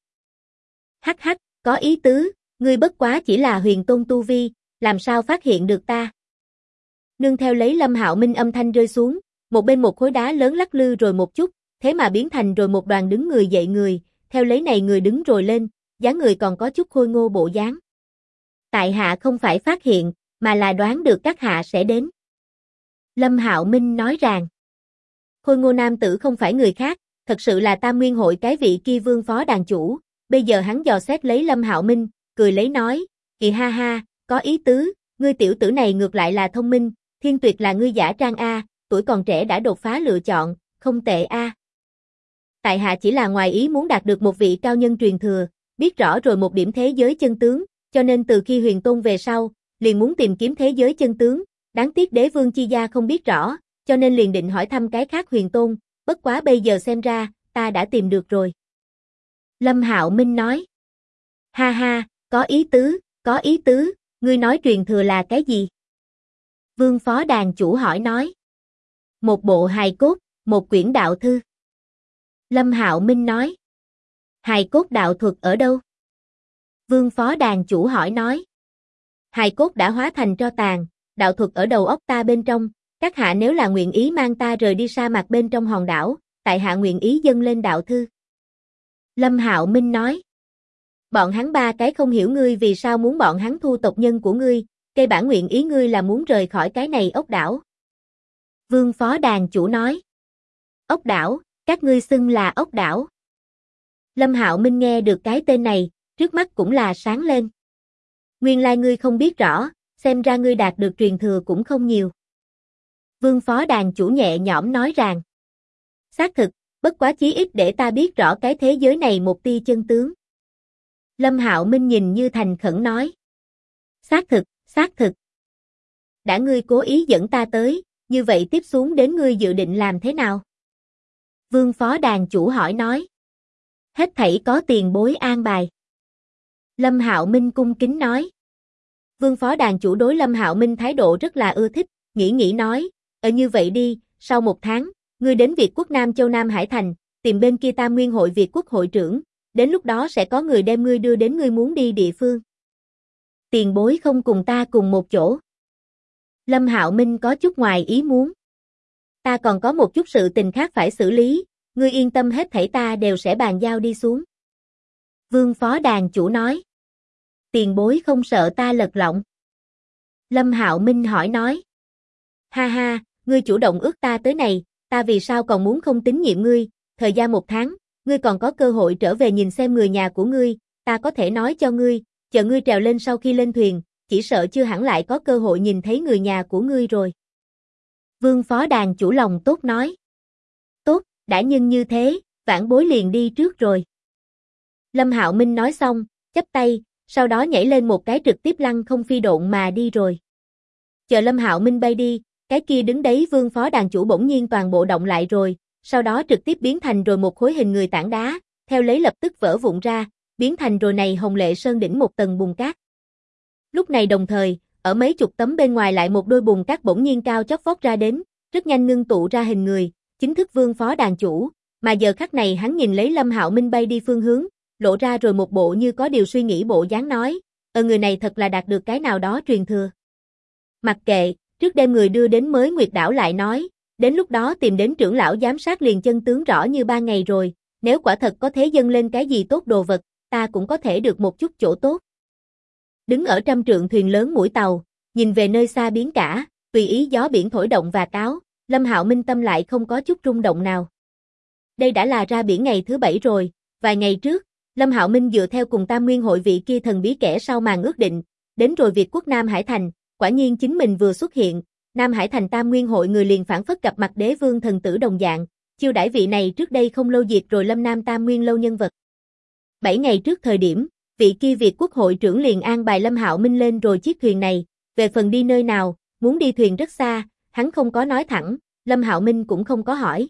Hắc hắc, có ý tứ, ngươi bất quá chỉ là huyền tôn tu vi, làm sao phát hiện được ta. Nương theo lấy Lâm Hạo Minh âm thanh rơi xuống, một bên một khối đá lớn lắc lư rồi một chút, thế mà biến thành rồi một đoàn đứng người dậy người, theo lấy này người đứng rồi lên, dáng người còn có chút khôi ngô bộ dáng. Tại hạ không phải phát hiện, mà là đoán được các hạ sẽ đến. Lâm Hạo Minh nói rằng. Khôi ngô nam tử không phải người khác, thật sự là Tam Nguyên hội cái vị kia Vương phó đàn chủ. Bây giờ hắn dò xét lấy Lâm Hạo Minh, cười lấy nói, kỳ ha ha, có ý tứ, ngươi tiểu tử này ngược lại là thông minh, thiên tuyệt là ngươi giả trang a, tuổi còn trẻ đã đột phá lựa chọn, không tệ a. Tại hạ chỉ là ngoài ý muốn đạt được một vị cao nhân truyền thừa, biết rõ rồi một điểm thế giới chân tướng, cho nên từ khi Huyền Tôn về sau, liền muốn tìm kiếm thế giới chân tướng, đáng tiếc Đế Vương chi gia không biết rõ, cho nên liền định hỏi thăm cái khác Huyền Tôn, bất quá bây giờ xem ra, ta đã tìm được rồi. Lâm Hạo Minh nói. Ha ha, có ý tứ, ngươi nói truyền thừa là cái gì? Vương phó đàn chủ hỏi nói. Một bộ hài cốt, một quyển đạo thư. Lâm Hạo Minh nói. Hài cốt đạo thuật ở đâu? Vương phó đàn chủ hỏi nói. Hài cốt đã hóa thành tro tàn, đạo thuật ở đầu óc ta bên trong, các hạ nếu là nguyện ý mang ta rời đi sa mạc bên trong hòn đảo, tại hạ nguyện ý dâng lên đạo thư. Lâm Hạo Minh nói. Bọn hắn ba cái không hiểu ngươi vì sao muốn bọn hắn thu tộc nhân của ngươi, cây bản nguyện ý ngươi là muốn rời khỏi cái này ốc đảo. Vương phó đàn chủ nói. Ốc đảo, các ngươi xưng là ốc đảo. Lâm Hạo Minh nghe được cái tên này, trước mắt cũng là sáng lên. Nguyên lai ngươi không biết rõ, xem ra ngươi đạt được truyền thừa cũng không nhiều. Vương phó đàn chủ nhẹ nhõm nói rằng. Xác thực, bất quá chí ít để ta biết rõ cái thế giới này một tia chân tướng. Lâm Hạo Minh nhìn như thành khẩn nói. Xác thực. Đã ngươi cố ý dẫn ta tới, như vậy tiếp xuống đến ngươi dự định làm thế nào? Vương phó đàn chủ hỏi nói. Hết thảy có tiền bối an bài. Lâm Hạo Minh cung kính nói. Vương phó đàn chủ đối Lâm Hạo Minh thái độ rất là ưa thích, nghĩ nói, như vậy đi, sau 1 tháng, ngươi đến Việt quốc Nam Châu Nam Hải Thành, tìm bên kia Tam Nguyên hội Việt quốc hội trưởng, đến lúc đó sẽ có người đem ngươi đưa đến ngươi muốn đi địa phương. Tiền bối không cùng ta cùng một chỗ. Lâm Hạo Minh có chút ngoài ý muốn. Ta còn có một chút sự tình khác phải xử lý, ngươi yên tâm hết thảy ta đều sẽ bàn giao đi xuống. Vương phó đàn chủ nói. Tiền bối không sợ ta lật lọng. Lâm Hạo Minh hỏi nói. Ha ha, ngươi chủ động ước ta tới này, ta vì sao còn muốn không tín nhiệm ngươi, thời gian 1 tháng, ngươi còn có cơ hội trở về nhìn xem người nhà của ngươi, ta có thể nói cho ngươi, chờ ngươi trèo lên sau khi lên thuyền, chỉ sợ chưa hẳn lại có cơ hội nhìn thấy người nhà của ngươi rồi. Vương phó đàn chủ lòng tốt nói. Tốt, đã nhưng như thế, vãn bối liền đi trước rồi. Lâm Hạo Minh nói xong, chắp tay, sau đó nhảy lên một cái trực tiếp lăng không phi độn mà đi rồi. Chờ Lâm Hạo Minh bay đi, cái kia đứng đấy vương phó đàn chủ bỗng nhiên toàn bộ động lại rồi, sau đó trực tiếp biến thành rồi một khối hình người tảng đá, theo lấy lập tức vỡ vụn ra, biến thành rồi này Hồng Lệ Sơn đỉnh một tầng bùn cát. Lúc này đồng thời, ở mấy chục tấm bên ngoài lại một đôi bùn cát bỗng nhiên cao chót vót ra đến, rất nhanh ngưng tụ ra hình người, chính thức vương phó đàn chủ, mà giờ khắc này hắn nhìn lấy Lâm Hạo Minh bay đi phương hướng, lộ ra rồi một bộ như có điều suy nghĩ bộ dáng nói, người này thật là đạt được cái nào đó truyền thừa. Mặc kệ, trước đem người đưa đến mới Nguyệt đảo lại nói, đến lúc đó tìm đến trưởng lão giám sát liền chân tướng rõ như 3 ngày rồi, nếu quả thật có thế dâng lên cái gì tốt đồ vật, ta cũng có thể được một chút chỗ tốt. Đứng ở 100 trượng thuyền lớn mũi tàu, nhìn về nơi xa biển cả, tùy ý gió biển thổi động và cáo, Lâm Hạo Minh tâm lại không có chút rung động nào. Đây đã là ra biển ngày thứ 7 rồi, vài ngày trước, Lâm Hạo Minh dựa theo cùng Tam Nguyên hội vị kia thần bí kẻ sau màn ước định, đến rồi Việt quốc Nam Hải Thành, quả nhiên chính mình vừa xuất hiện, Nam Hải Thành Tam Nguyên hội người liền phản phất gặp mặt Đế Vương thần tử đồng dạng, chiêu đãi vị này trước đây không lâu diệt rồi Lâm Nam Tam Nguyên lâu nhân vật. 7 ngày trước thời điểm, vị kia Việt quốc hội trưởng liền an bài Lâm Hạo Minh lên rồi chiếc thuyền này, về phần đi nơi nào, muốn đi thuyền rất xa, hắn không có nói thẳng, Lâm Hạo Minh cũng không có hỏi.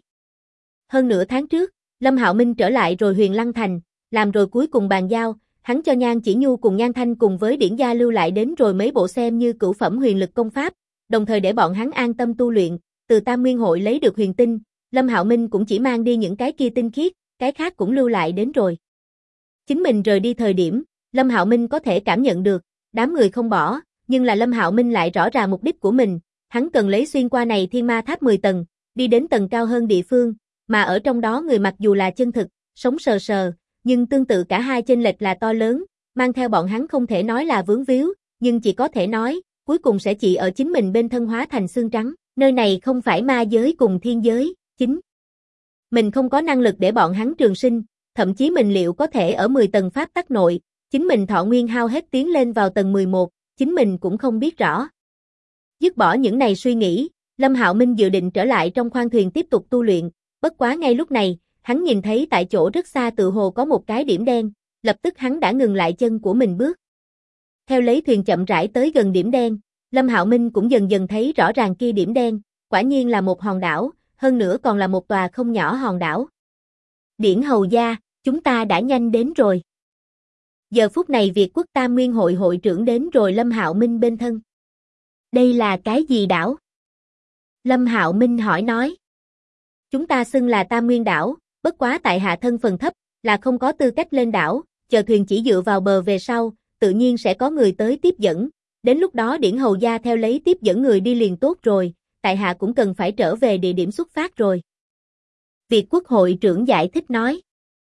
Hơn nửa tháng trước, Lâm Hạo Minh trở lại rồi Huyền Lăng Thành, làm rồi cuối cùng bàn giao, hắn cho Nhan Chỉ Nhu cùng Nhan Thanh cùng với Điển Gia lưu lại đến rồi mấy bộ xem như cửu phẩm huyền lực công pháp, đồng thời để bọn hắn an tâm tu luyện, từ Tam Nguyên hội lấy được huyền tinh, Lâm Hạo Minh cũng chỉ mang đi những cái kia tinh khiết, cái khác cũng lưu lại đến rồi. Chính mình rời đi thời điểm, Lâm Hạo Minh có thể cảm nhận được, đám người không bỏ, nhưng là Lâm Hạo Minh lại rõ ràng mục đích của mình, hắn cần lấy xuyên qua này Thiên Ma Tháp 10 tầng, đi đến tầng cao hơn địa phương, mà ở trong đó người mặc dù là chân thực, sống sờ sờ, nhưng tương tự cả hai chênh lệch là to lớn, mang theo bọn hắn không thể nói là vướng víu, nhưng chỉ có thể nói, cuối cùng sẽ chỉ ở chính mình bên thân hóa thành xương trắng, nơi này không phải ma giới cùng thiên giới, chính mình không có năng lực để bọn hắn trường sinh, thậm chí mình liệu có thể ở 10 tầng pháp tắc nội, chính mình thọ nguyên hao hết tiến lên vào tầng 11, chính mình cũng không biết rõ. Dứt bỏ những này suy nghĩ, Lâm Hạo Minh dự định trở lại trong khoang thuyền tiếp tục tu luyện, bất quá ngay lúc này, hắn nhìn thấy tại chỗ rất xa tự hồ có một cái điểm đen, lập tức hắn đã ngừng lại chân của mình bước. Theo lấy thuyền chậm rãi tới gần điểm đen, Lâm Hạo Minh cũng dần dần thấy rõ ràng kia điểm đen, quả nhiên là một hòn đảo, hơn nữa còn là một tòa không nhỏ hòn đảo. Điển hầu gia, chúng ta đã nhanh đến rồi. Giờ phút này Việt Quốc Tam Nguyên hội hội trưởng đến rồi Lâm Hạo Minh bên thân. Đây là cái gì đảo? Lâm Hạo Minh hỏi nói. Chúng ta xưng là Tam Nguyên đảo, bất quá tại hạ thân phần thấp, là không có tư cách lên đảo, chờ thuyền chỉ dựa vào bờ về sau, tự nhiên sẽ có người tới tiếp dẫn. Đến lúc đó Điển hầu gia theo lấy tiếp dẫn người đi liền tốt rồi, tại hạ cũng cần phải trở về địa điểm xuất phát rồi. Việt Quốc hội trưởng giải thích nói.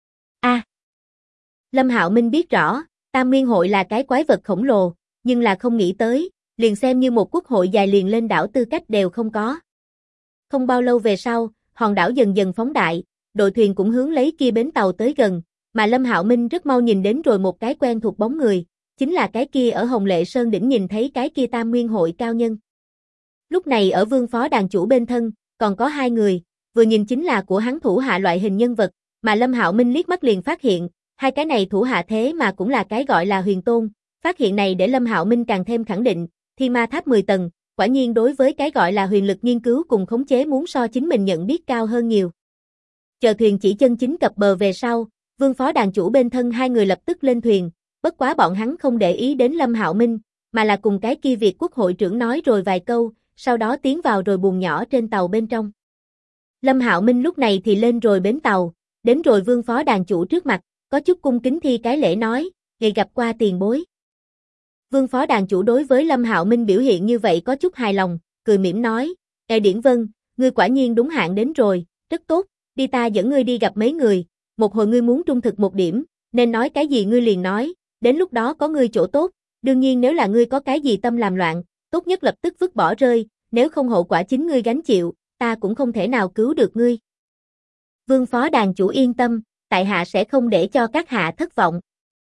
Lâm Hạo Minh biết rõ, Tam Nguyên hội là cái quái vật khổng lồ, nhưng là không nghĩ tới, liền xem như một quốc hội dài liền lên đảo tư cách đều không có. Không bao lâu về sau, hòn đảo dần dần phóng đại, đội thuyền cũng hướng lấy kia bến tàu tới gần, mà Lâm Hạo Minh rất mau nhìn đến rồi một cái quen thuộc bóng người, chính là cái kia ở Hồng Lệ Sơn đỉnh nhìn thấy cái kia Tam Nguyên hội cao nhân. Lúc này ở Vương Phó đàn chủ bên thân, còn có hai người, vừa nhìn chính là của hắn thủ hạ loại hình nhân vật, mà Lâm Hạo Minh liếc mắt liền phát hiện, hai cái này thủ hạ thế mà cũng là cái gọi là Huyền Tôn, phát hiện này để Lâm Hạo Minh càng thêm khẳng định, Thiên Ma Tháp 10 tầng, quả nhiên đối với cái gọi là huyền lực nghiên cứu cùng khống chế muốn so chính mình nhận biết cao hơn nhiều. Chờ thuyền chỉ chân chính cập bờ về sau, Vương Phó đàn chủ bên thân hai người lập tức lên thuyền, bất quá bọn hắn không để ý đến Lâm Hạo Minh, mà là cùng cái kia Việt Quốc hội trưởng nói rồi vài câu, sau đó tiến vào rồi buồng nhỏ trên tàu bên trong. Lâm Hạo Minh lúc này thì lên rồi bến tàu, đến rồi Vương Phó đàn chủ trước mặt, có chút cung kính thi cái lễ nói, ngày gặp qua tiền bối. Vương Phó đàn chủ đối với Lâm Hạo Minh biểu hiện như vậy có chút hài lòng, cười mỉm nói, Điển Vân, ngươi quả nhiên đúng hạn đến rồi, rất tốt, đi ta dẫn ngươi đi gặp mấy người, một hồi ngươi muốn trung thực một điểm, nên nói cái gì ngươi liền nói, đến lúc đó có ngươi chỗ tốt, đương nhiên nếu là ngươi có cái gì tâm làm loạn, tốt nhất lập tức vứt bỏ rơi, nếu không hậu quả chính ngươi gánh chịu, ta cũng không thể nào cứu được ngươi. Vương Phó đàn chủ yên tâm, tại hạ sẽ không để cho các hạ thất vọng.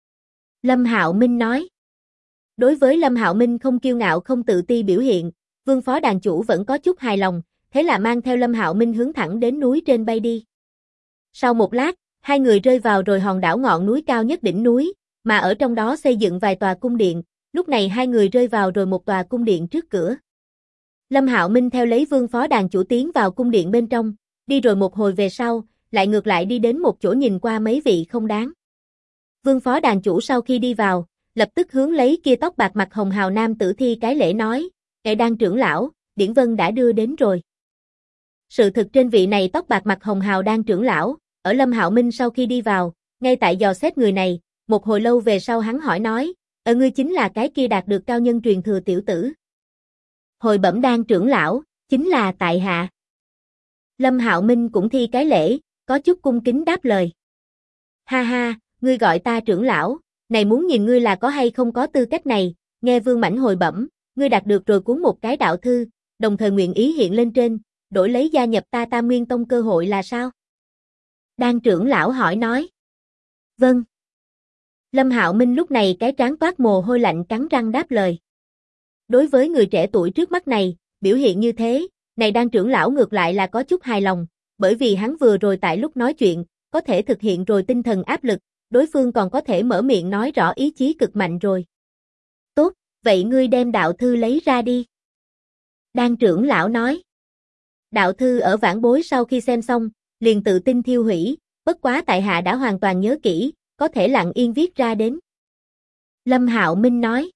Lâm Hạo Minh nói. Đối với Lâm Hạo Minh không kiêu ngạo không tự ti biểu hiện, Vương Phó đàn chủ vẫn có chút hài lòng, thế là mang theo Lâm Hạo Minh hướng thẳng đến núi trên bay đi. Sau một lát, hai người rơi vào rồi hòn đảo ngọn núi cao nhất đỉnh núi, mà ở trong đó xây dựng vài tòa cung điện, lúc này hai người rơi vào rồi một tòa cung điện trước cửa. Lâm Hạo Minh theo lấy Vương Phó đàn chủ tiến vào cung điện bên trong, đi rồi một hồi về sau, lại ngược lại đi đến một chỗ nhìn qua mấy vị không đáng. Vương Phó đàn chủ sau khi đi vào, lập tức hướng lấy kia tóc bạc mặt hồng hào nam tử thi cái lễ nói, Đan trưởng lão, Điển Vân đã đưa đến rồi. Sự thực trên vị này tóc bạc mặt hồng hào Đan trưởng lão, ở Lâm Hạo Minh sau khi đi vào, ngay tại dò xét người này, một hồi lâu về sau hắn hỏi nói, ngươi chính là cái kia đạt được cao nhân truyền thừa tiểu tử. Hồi bẩm Đan trưởng lão, chính là tại hạ. Lâm Hạo Minh cũng thi cái lễ, có chút cung kính đáp lời. Ha ha, ngươi gọi ta trưởng lão, này muốn nhìn ngươi là có hay không có tư cách này, nghe Vương Mãnh hồi bẩm, ngươi đạt được rồi cuốn một cái đạo thư, đồng thời nguyện ý hiện lên trên, đổi lấy gia nhập ta Tam Nguyên Tông cơ hội là sao? Đan trưởng lão hỏi nói. Vâng. Lâm Hạo Minh lúc này cái trán toát mồ hôi lạnh cắn răng đáp lời. Đối với người trẻ tuổi trước mắt này, biểu hiện như thế, này Đan trưởng lão ngược lại là có chút hài lòng, bởi vì hắn vừa rồi tại lúc nói chuyện, có thể thực hiện rồi tinh thần áp lực, đối phương còn có thể mở miệng nói rõ ý chí cực mạnh rồi. Tốt, vậy ngươi đem đạo thư lấy ra đi. Đan trưởng lão nói. Đạo thư ở vãn bối sau khi xem xong, liền tự tin thiêu hủy, bất quá tại hạ đã hoàn toàn nhớ kỹ, có thể lặng yên viết ra đến. Lâm Hạo Minh nói.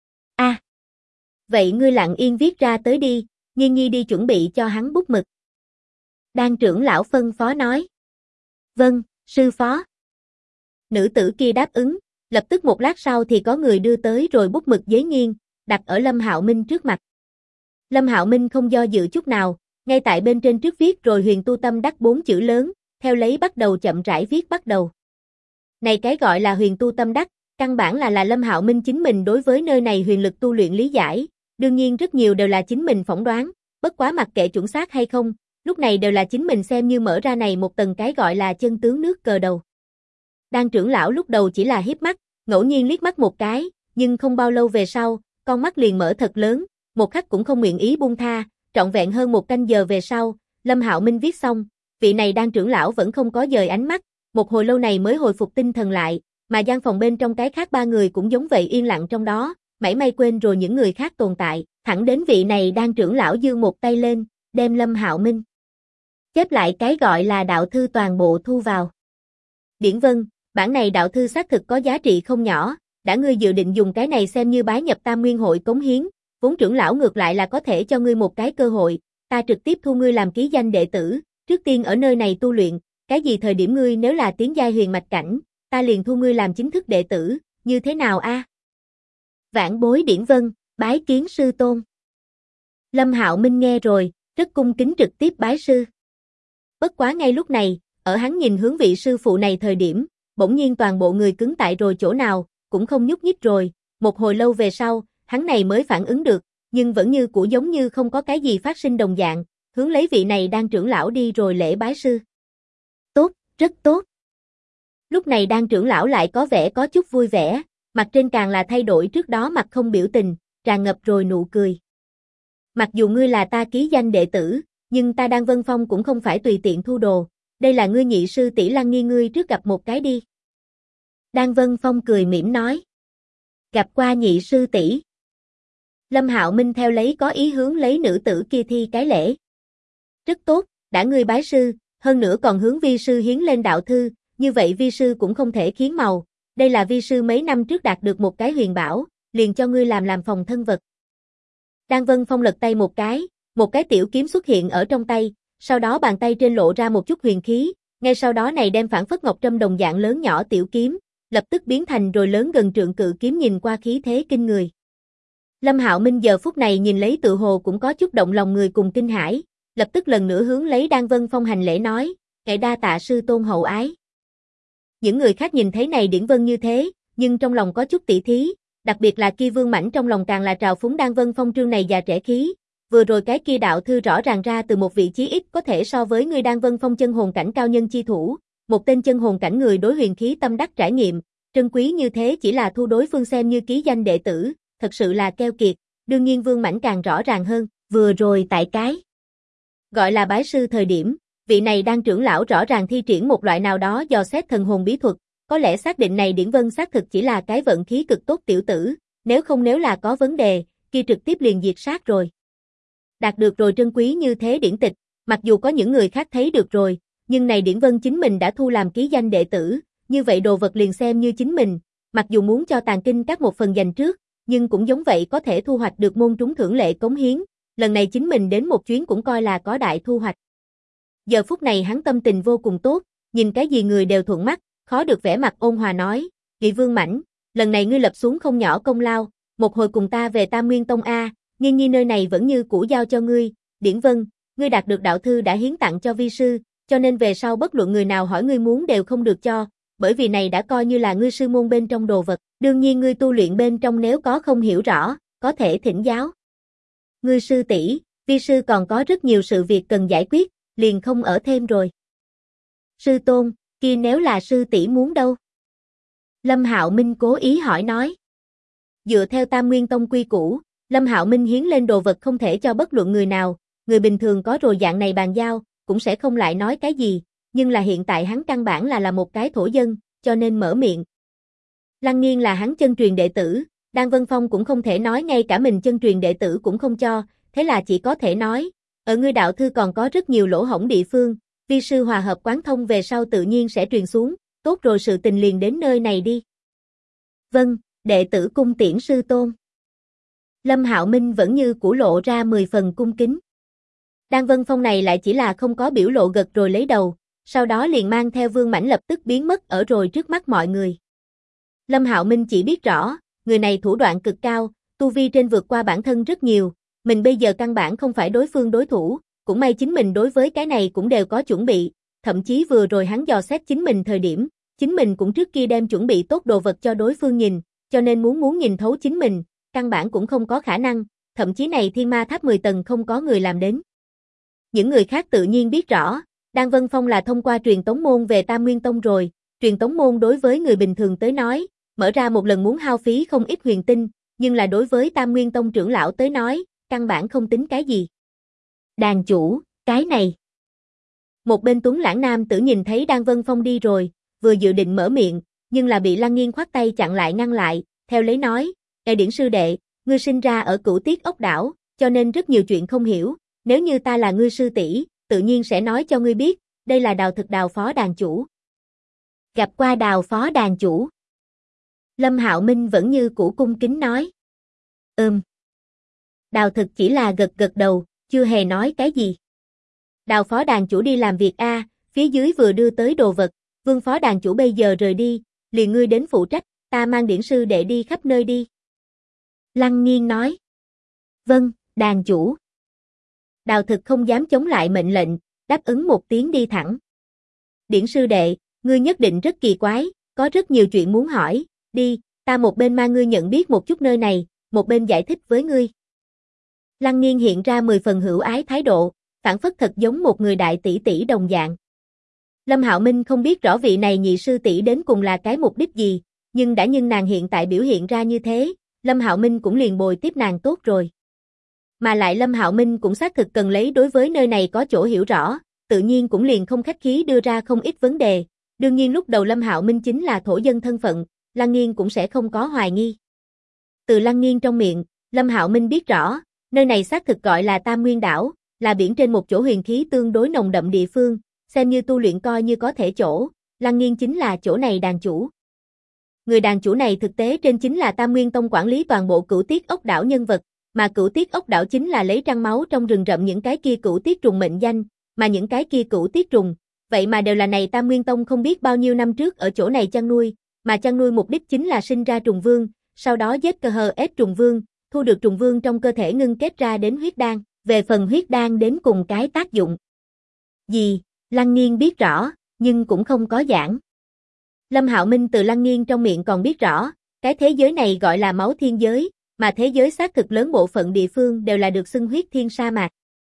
Vậy ngươi lặng yên viết ra tới đi, Nghiên Nhi đi chuẩn bị cho hắn bút mực. Đan trưởng lão phân phó nói. Vâng, sư phó. Nữ tử kia đáp ứng, lập tức một lát sau thì có người đưa tới rồi bút mực giấy nghiên, đặt ở Lâm Hạo Minh trước mặt. Lâm Hạo Minh không do dự chút nào, ngay tại bên trên trước viết rồi Huyền Tu Tâm Đắc 4 chữ lớn, theo lấy bắt đầu chậm rãi viết bắt đầu. Này cái gọi là Huyền Tu Tâm Đắc, căn bản là Lâm Hạo Minh chính mình đối với nơi này huyền lực tu luyện lý giải, đương nhiên rất nhiều đều là chính mình phỏng đoán, bất quá mặc kệ chuẩn xác hay không, Lúc này đều là chính mình xem như mở ra này một tầng cái gọi là chân tướng nước cờ đầu. Đan trưởng lão lúc đầu chỉ là híp mắt, ngẫu nhiên liếc mắt một cái, nhưng không bao lâu về sau, con mắt liền mở thật lớn, một khắc cũng không nguyện ý buông tha, trọn vẹn hơn một canh giờ về sau, Lâm Hạo Minh viết xong, vị này Đan trưởng lão vẫn không có dời ánh mắt, một hồi lâu này mới hồi phục tinh thần lại, mà gian phòng bên trong cái khác ba người cũng giống vậy yên lặng trong đó, mảy may quên rồi những người khác tồn tại, thẳng đến vị này Đan trưởng lão giương một tay lên, đem Lâm Hạo Minh chép lại cái gọi là đạo thư toàn bộ thu vào. Điển Vân, bản này đạo thư xác thực có giá trị không nhỏ, đã ngươi dự định dùng cái này xem như bái nhập Tam Nguyên hội cống hiến, vốn trưởng lão ngược lại là có thể cho ngươi một cái cơ hội, ta trực tiếp thu ngươi làm ký danh đệ tử, trước tiên ở nơi này tu luyện, cái gì thời điểm ngươi nếu là tiến giai huyền mạch cảnh, ta liền thu ngươi làm chính thức đệ tử, như thế nào a? Vãn bối Điển Vân, bái kiến sư tôn. Lâm Hạo Minh nghe rồi, rất cung kính trực tiếp bái sư. Bất quá ngay lúc này, ở hắn nhìn hướng vị sư phụ này thời điểm, bỗng nhiên toàn bộ người cứng tại rồi chỗ nào, cũng không nhúc nhích rồi, một hồi lâu về sau, hắn này mới phản ứng được, nhưng vẫn như cũ giống như không có cái gì phát sinh đồng dạng, hướng lấy vị này Đan trưởng lão đi rồi lễ bái sư. Tốt, rất tốt. Lúc này Đan trưởng lão lại có vẻ có chút vui vẻ, mặt trên càng là thay đổi trước đó mặt không biểu tình, tràn ngập rồi nụ cười. Mặc dù ngươi là ta ký danh đệ tử, nhưng ta Đan Vân Phong cũng không phải tùy tiện thu đồ, đây là ngươi nhị sư tỷ Lăng Nghi ngươi trước gặp một cái đi. Đan Vân Phong cười mỉm nói. Gặp qua nhị sư tỷ. Lâm Hạo Minh theo lấy có ý hướng lấy nữ tử kia thi cái lễ. Rất tốt, đã ngươi bái sư, hơn nữa còn hướng vi sư hiến lên đạo thư, như vậy vi sư cũng không thể khiến màu, đây là vi sư mấy năm trước đạt được một cái huyền bảo, liền cho ngươi làm phòng thân vật. Đan Vân Phong lật tay một cái tiểu kiếm xuất hiện ở trong tay, sau đó bàn tay trên lộ ra một chút huyền khí, ngay sau đó này đem phản phất ngọc trâm đồng dạng lớn nhỏ tiểu kiếm, lập tức biến thành rồi lớn gần trượng cự kiếm nhìn qua khí thế kinh người. Lâm Hạo Minh giờ phút này nhìn lấy tự hồ cũng có chút động lòng người cùng kinh hãi, lập tức lần nữa hướng lấy Đan Vân Phong hành lễ nói, ngài đa tạ sư tôn hậu ái. Những người khác nhìn thấy này Điển Vân như thế, nhưng trong lòng có chút tỉ thí, đặc biệt là kia Vương Mãnh trong lòng càng là trào phúng Đan Vân Phong trương này già trẻ khí, vừa rồi cái kia đạo thư rõ ràng ra từ một vị chí ít có thể so với người Đan Vân Phong chân hồn cảnh cao nhân chi thủ, một tên chân hồn cảnh người đối huyền khí tâm đắc trải nghiệm, trân quý như thế chỉ là thu đối phương xem như ký danh đệ tử, thật sự là keo kiệt, đương nhiên Vương Mãnh càng rõ ràng hơn, vừa rồi tại cái gọi là bái sư thời điểm, vị này Đan trưởng lão rõ ràng thi triển một loại nào đó dò xét thần hồn bí thuật, có lẽ xác định này Điển Vân xác thực chỉ là cái vận khí cực tốt tiểu tử, nếu là có vấn đề, kia trực tiếp liền diệt sát rồi. Đạt được rồi trân quý như thế điển tịch, mặc dù có những người khác thấy được rồi, nhưng này Điển Vân chính mình đã thu làm ký danh đệ tử, như vậy đồ vật liền xem như chính mình, mặc dù muốn cho Tàng Kinh các một phần dành trước, nhưng cũng giống vậy có thể thu hoạch được môn trúng thưởng lệ cống hiến, lần này chính mình đến một chuyến cũng coi là có đại thu hoạch. Giờ phút này hắn tâm tình vô cùng tốt, nhìn cái gì người đều thuận mắt, khó được vẻ mặt ôn hòa nói, Nghị Vương Mãnh, lần này ngươi lập xuống không nhỏ công lao, một hồi cùng ta về Tam Nguyên Tông A, nghiêng nhi nơi này vẫn như cũ giao cho ngươi, Điển Vân, ngươi đạt được đạo thư đã hiến tặng cho vi sư, cho nên về sau bất luận người nào hỏi ngươi muốn đều không được cho, bởi vì này đã coi như là ngươi sư môn bên trong đồ vật, đương nhiên ngươi tu luyện bên trong nếu có không hiểu rõ, có thể thỉnh giáo. Ngươi sư tỷ, vi sư còn có rất nhiều sự việc cần giải quyết, liền không ở thêm rồi. Sư tôn, kia nếu là sư tỷ muốn đâu? Lâm Hạo Minh cố ý hỏi nói. Dựa theo Tam Nguyên Tông quy củ, Lâm Hạo Minh hiến lên đồ vật không thể cho bất luận người nào, người bình thường có rồi dạng này bàn giao, cũng sẽ không lại nói cái gì, nhưng là hiện tại hắn căn bản là một cái thổ dân, cho nên mở miệng. Lăng Nghiên là hắn chân truyền đệ tử, Đan Vân Phong cũng không thể nói ngay cả mình chân truyền đệ tử cũng không cho, thế là chỉ có thể nói, ở ngươi đạo thư còn có rất nhiều lỗ hổng địa phương, vi sư hòa hợp quán thông về sau tự nhiên sẽ truyền xuống, tốt rồi sự tình liền đến nơi này đi. Vâng, đệ tử cung tiễn sư tôn. Lâm Hạo Minh vẫn như cũ lộ ra 10 phần cung kính. Đan Vân Phong này lại chỉ là không có biểu lộ gật rồi lấy đầu, sau đó liền mang theo Vương Mãnh lập tức biến mất ở rồi trước mắt mọi người. Lâm Hạo Minh chỉ biết rõ, người này thủ đoạn cực cao, tu vi trên vượt qua bản thân rất nhiều, mình bây giờ căn bản không phải đối phương đối thủ, cũng may chính mình đối với cái này cũng đều có chuẩn bị, thậm chí vừa rồi hắn dò xét chính mình thời điểm, chính mình cũng trước kia đem chuẩn bị tốt đồ vật cho đối phương nhìn, cho nên muốn nhìn thấu chính mình, căn bản cũng không có khả năng, thậm chí này Thiên Ma Tháp 10 tầng không có người làm đến. những người khác tự nhiên biết rõ, Đan Vân Phong là thông qua truyền tống môn về Tam Nguyên Tông rồi, truyền tống môn đối với người bình thường tới nói, mở ra một lần muốn hao phí không ít huyền tinh, nhưng là đối với Tam Nguyên Tông trưởng lão tới nói, căn bản không tính cái gì. Đàn chủ, cái này. Một bên tuấn lãng nam tử nhìn thấy Đan Vân Phong đi rồi, vừa dự định mở miệng, nhưng là bị Lăng Nghiên khoát tay chặn lại ngăn lại, theo lấy nói, Điển sư đệ, ngươi sinh ra ở Cửu Tiết Ốc đảo, cho nên rất nhiều chuyện không hiểu, nếu như ta là ngươi sư tỷ, tự nhiên sẽ nói cho ngươi biết, đây là Đào Thực Đào phó đàn chủ. Gặp qua Đào phó đàn chủ. Lâm Hạo Minh vẫn như cũ cung kính nói. Đào Thực chỉ là gật gật đầu, chưa hề nói cái gì. Đào phó đàn chủ đi làm việc a, phía dưới vừa đưa tới đồ vật, Vương phó đàn chủ bây giờ rời đi, liền ngươi đến phụ trách, ta mang Điển sư đệ đi khắp nơi đi. Lăng Nghiên nói. Vâng, đàn chủ. Đào Thực không dám chống lại mệnh lệnh, đáp ứng một tiếng đi thẳng. Điển sư đệ, ngươi nhất định rất kỳ quái, có rất nhiều chuyện muốn hỏi, đi, ta một bên mang ngươi nhận biết một chút nơi này, một bên giải thích với ngươi. Lăng Nghiên hiện ra 10 phần hữu ái thái độ, phản phất thật giống một người đại tỷ tỷ đồng dạng. Lâm Hạo Minh không biết rõ vị này nhị sư tỷ đến cùng là cái mục đích gì, nhưng nàng hiện tại biểu hiện ra như thế, Lâm Hạo Minh cũng liền bồi tiếp nàng tốt rồi. Mà lại Lâm Hạo Minh cũng xác thực cần lấy đối với nơi này có chỗ hiểu rõ, tự nhiên cũng liền không khách khí đưa ra không ít vấn đề. Đương nhiên lúc đầu Lâm Hạo Minh chính là thổ dân thân phận, Lăng Nghiên cũng sẽ không có hoài nghi. Từ Lăng Nghiên trong miệng, Lâm Hạo Minh biết rõ, nơi này xác thực gọi là Tam Nguyên đảo, là biển trên một chỗ huyền khí tương đối nồng đậm địa phương, xem như tu luyện coi như có thể chỗ, Lăng Nghiên chính là chỗ này đàn chủ. Người đàn chủ này thực tế trên chính là Tam Nguyên Tông quản lý toàn bộ Cửu Tiết Ốc đảo nhân vật, mà Cửu Tiết Ốc đảo chính là lấy trăng máu trong rừng rậm những cái kia Cửu Tiết trùng mệnh danh, mà những cái kia Cửu Tiết trùng, vậy mà đều là này Tam Nguyên Tông không biết bao nhiêu năm trước ở chỗ này chăn nuôi, mà chăn nuôi mục đích chính là sinh ra trùng vương, sau đó giết cơ hờ ép trùng vương, thu được trùng vương trong cơ thể ngưng kết ra đến huyết đan, về phần huyết đan đến cùng cái tác dụng gì, Lăng Nghiên biết rõ, nhưng cũng không có giảng. Lâm Hạo Minh từ Lăng Nghiên trong miệng còn biết rõ, cái thế giới này gọi là máu thiên giới, mà thế giới xác thực lớn bộ phận địa phương đều là được xưng huyết thiên sa mạc.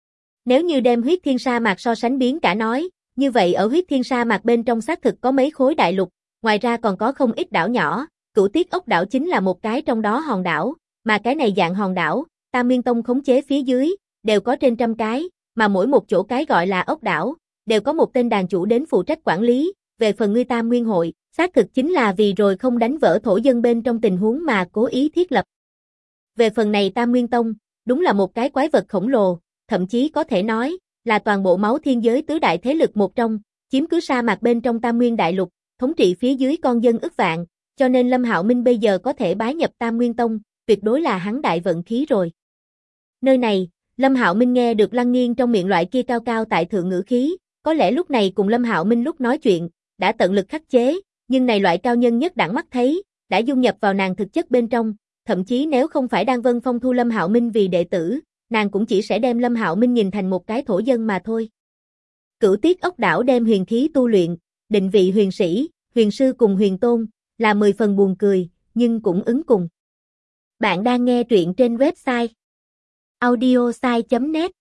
Nếu như đem huyết thiên sa mạc so sánh biến cả nói, như vậy ở huyết thiên sa mạc bên trong xác thực có mấy khối đại lục, ngoài ra còn có không ít đảo nhỏ, Cửu Tiết Ốc đảo chính là một cái trong đó hòn đảo, mà cái này dạng hòn đảo, Tam Nguyên Tông khống chế phía dưới, đều có trên trăm cái, mà mỗi một chỗ cái gọi là ốc đảo, đều có một tên đàn chủ đến phụ trách quản lý, về phần ngươi Tam Nguyên hội, xác thực chính là vì rồi không đánh vỡ thổ dân bên trong tình huống mà cố ý thiết lập. Về phần này Tam Nguyên Tông, đúng là một cái quái vật khổng lồ, thậm chí có thể nói, là toàn bộ máu thiên giới tứ đại thế lực một trong, chiếm cứ sa mạc bên trong Tam Nguyên đại lục, thống trị phía dưới con dân ức vạn, cho nên Lâm Hạo Minh bây giờ có thể bái nhập Tam Nguyên Tông, tuyệt đối là hắn đại vận khí rồi. Nơi này, Lâm Hạo Minh nghe được Lăng Nghiên trong miệng loại kia cao cao tại thượng ngữ khí, có lẽ lúc này cùng Lâm Hạo Minh lúc nói chuyện, đã tận lực khắc chế, nhưng này loại cao nhân nhất đẳng mắt thấy, đã dung nhập vào nàng thực chất bên trong, thậm chí nếu không phải Đan Vân Phong thu Lâm Hạo Minh vì đệ tử, nàng cũng chỉ sẽ đem Lâm Hạo Minh nhìn thành một cái thổ dân mà thôi. Cửu Tiết Ốc đảo đem huyền khí tu luyện, định vị huyền sĩ, huyền sư cùng huyền tôn, là 10 phần buồn cười, nhưng cũng ứng cùng. Bạn đang nghe truyện trên website audiosai.net.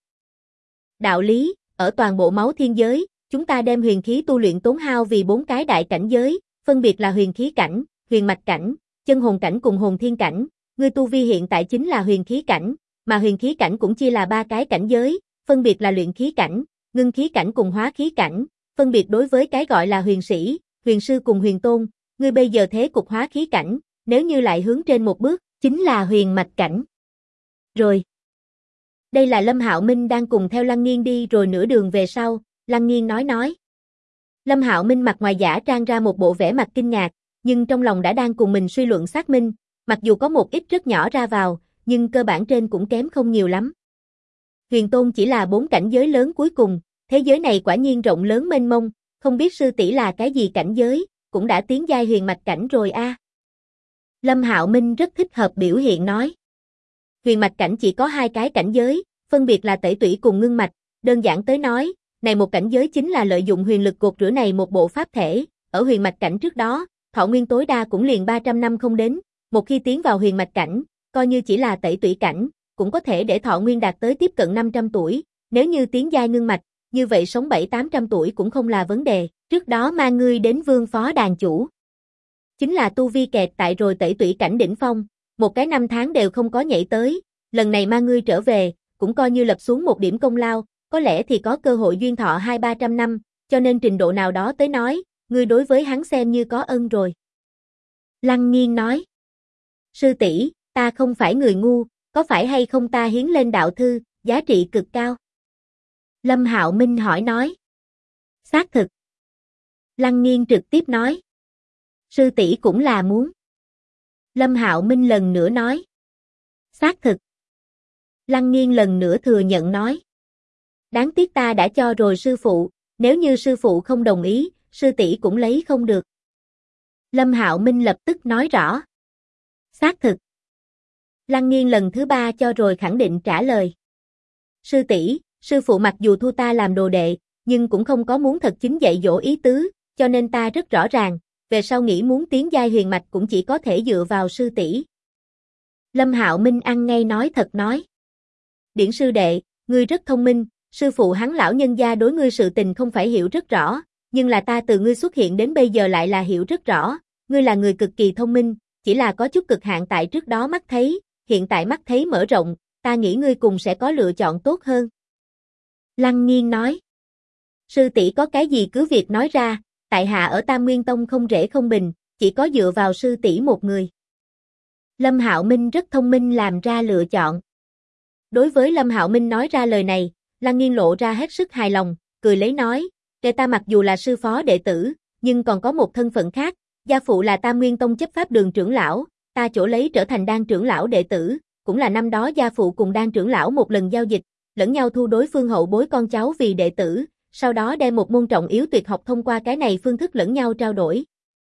Đạo lý, ở toàn bộ máu thiên giới, chúng ta đem huyền khí tu luyện tốn hao vì 4 cái đại cảnh giới, phân biệt là huyền khí cảnh, huyền mạch cảnh, chân hồn cảnh cùng hồn thiên cảnh. Ngươi tu vi hiện tại chính là huyền khí cảnh, mà huyền khí cảnh cũng chia là 3 cái cảnh giới, phân biệt là luyện khí cảnh, ngưng khí cảnh cùng hóa khí cảnh, phân biệt đối với cái gọi là huyền sĩ, huyền sư cùng huyền tôn. Ngươi bây giờ thế cục hóa khí cảnh, nếu như lại hướng trên một bước, chính là huyền mạch cảnh. Rồi. Đây là Lâm Hạo Minh đang cùng theo Lăng Nghiên đi rồi nửa đường về sau, Lăng Nghiên nói. Lâm Hạo Minh mặt ngoài giả trang ra một bộ vẻ mặt kinh ngạc, nhưng trong lòng đã đang cùng mình suy luận xác minh, mặc dù có một ít rất nhỏ ra vào, nhưng cơ bản trên cũng kém không nhiều lắm. Huyền tôn chỉ là 4 cảnh giới lớn cuối cùng, thế giới này quả nhiên rộng lớn mênh mông, không biết sư tỷ là cái gì cảnh giới, cũng đã tiến giai huyền mạch cảnh rồi a. Lâm Hạo Minh rất thích hợp biểu hiện nói. Huyền mạch cảnh chỉ có 2 cái cảnh giới, phân biệt là tẩy tủy cùng ngưng mạch, đơn giản tới nói, này một cảnh giới chính là lợi dụng huyền lực cột rửa này một bộ pháp thể, ở huyền mạch cảnh trước đó, thọ nguyên tối đa cũng liền 300 năm không đến, một khi tiến vào huyền mạch cảnh, coi như chỉ là tẩy tủy cảnh, cũng có thể để thọ nguyên đạt tới tiếp cận 500 tuổi, Nếu như tiến giai ngưng mạch, như vậy sống 700-800 tuổi cũng không là vấn đề. Trước đó mang ngươi đến Vương Phó đàn chủ. Chính là tu vi kẹt tại rồi tẩy tủy cảnh đỉnh phong, một cái năm tháng đều không có nhảy tới, lần này mang ngươi trở về, cũng coi như lập xuống một điểm công lao, có lẽ thì có cơ hội duyên thọ 200-300 năm, cho nên trình độ nào đó tới nói, ngươi đối với hắn xem như có ân rồi. Lăng Nghiên nói, sư tỷ, ta không phải người ngu, có phải hay không ta hiến lên đạo thư, giá trị cực cao? Lâm Hạo Minh hỏi nói. Xác thực. Lăng Nghiên trực tiếp nói. Sư tỷ cũng là muốn. Lâm Hạo Minh lần nữa nói. Xác thực. Lăng Nghiên lần nữa thừa nhận nói. Đáng tiếc ta đã cho rồi sư phụ, nếu như sư phụ không đồng ý, sư tỷ cũng lấy không được. Lâm Hạo Minh lập tức nói rõ. Xác thực. Lăng Nghiên lần thứ 3 cho rồi khẳng định trả lời. Sư tỷ, sư phụ mặc dù thu ta làm đồ đệ, nhưng cũng không có muốn thật chính dạy dỗ ý tứ, cho nên ta rất rõ ràng, về sau nghĩ muốn tiến giai huyền mạch cũng chỉ có thể dựa vào sư tỷ. Lâm Hạo Minh ăn ngay nói thật nói. Điển sư đệ, ngươi rất thông minh, sư phụ hắn lão nhân gia đối ngươi sự tình không phải hiểu rất rõ, nhưng là ta từ ngươi xuất hiện đến bây giờ lại là hiểu rất rõ, ngươi là người cực kỳ thông minh, chỉ là có chút cực hạn tại trước đó mắt thấy, hiện tại mắt thấy mở rộng, ta nghĩ ngươi cùng sẽ có lựa chọn tốt hơn. Lăng Nghiên nói. Sư tỷ có cái gì cứ việc nói ra, tại hạ ở Tam Nguyên Tông không rễ không bình, chỉ có dựa vào sư tỷ một người. Lâm Hạo Minh rất thông minh làm ra lựa chọn. Đối với Lâm Hạo Minh nói ra lời này, Lăng Nghiên lộ ra hết sức hài lòng, cười lấy nói, kể ta mặc dù là sư phó đệ tử, nhưng còn có một thân phận khác, gia phụ là Tam Nguyên Tông chấp pháp đường trưởng lão, ta chỗ lấy trở thành Đan trưởng lão đệ tử, cũng là năm đó gia phụ cùng Đan trưởng lão một lần giao dịch, lẫn nhau thu đối phương hậu bối con cháu vì đệ tử, sau đó đem một môn trọng yếu tuyệt học thông qua cái này phương thức lẫn nhau trao đổi.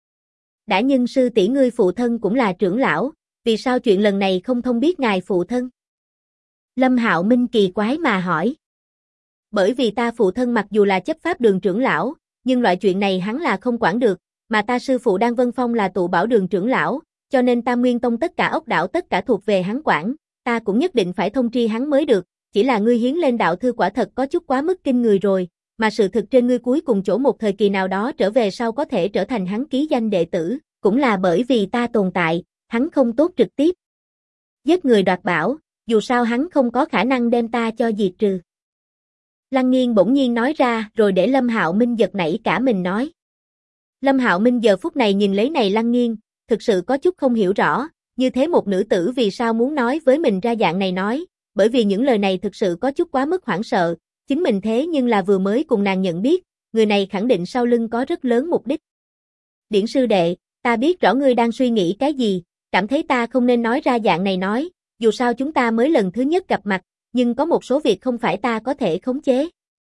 Đã nhưng sư tỷ ngươi phụ thân cũng là trưởng lão, vì sao chuyện lần này không thông biết ngài phụ thân? Lâm Hạo Minh kỳ quái mà hỏi. Bởi vì ta phụ thân mặc dù là chấp pháp đường trưởng lão, nhưng loại chuyện này hắn là không quản được, mà ta sư phụ Đan Vân Phong là tụ bảo đường trưởng lão, cho nên Tam Nguyên Tông tất cả ốc đảo tất cả thuộc về hắn quản, ta cũng nhất định phải thông tri hắn mới được, chỉ là ngươi hiến lên đạo thư quả thật có chút quá mức kinh người rồi, mà sự thực trên ngươi cuối cùng chỗ một thời kỳ nào đó trở về sau có thể trở thành hắn ký danh đệ tử, cũng là bởi vì ta tồn tại, hắn không tốt trực tiếp giết người đoạt bảo, dù sao hắn không có khả năng đem ta cho diệt trừ. Lăng Nghiên bỗng nhiên nói ra rồi để Lâm Hạo Minh giật nảy cả mình nói. Lâm Hạo Minh giờ phút này nhìn lấy này Lăng Nghiên, thực sự có chút không hiểu rõ, như thế một nữ tử vì sao muốn nói với mình ra dạng này nói, bởi vì những lời này thực sự có chút quá mức hoảng sợ, chính mình thế nhưng là vừa mới cùng nàng nhận biết, người này khẳng định sau lưng có rất lớn mục đích. Điển sư đệ, ta biết rõ ngươi đang suy nghĩ cái gì, cảm thấy ta không nên nói ra dạng này nói, dù sao chúng ta mới lần thứ nhất gặp mặt, nhưng có một số việc không phải ta có thể khống chế.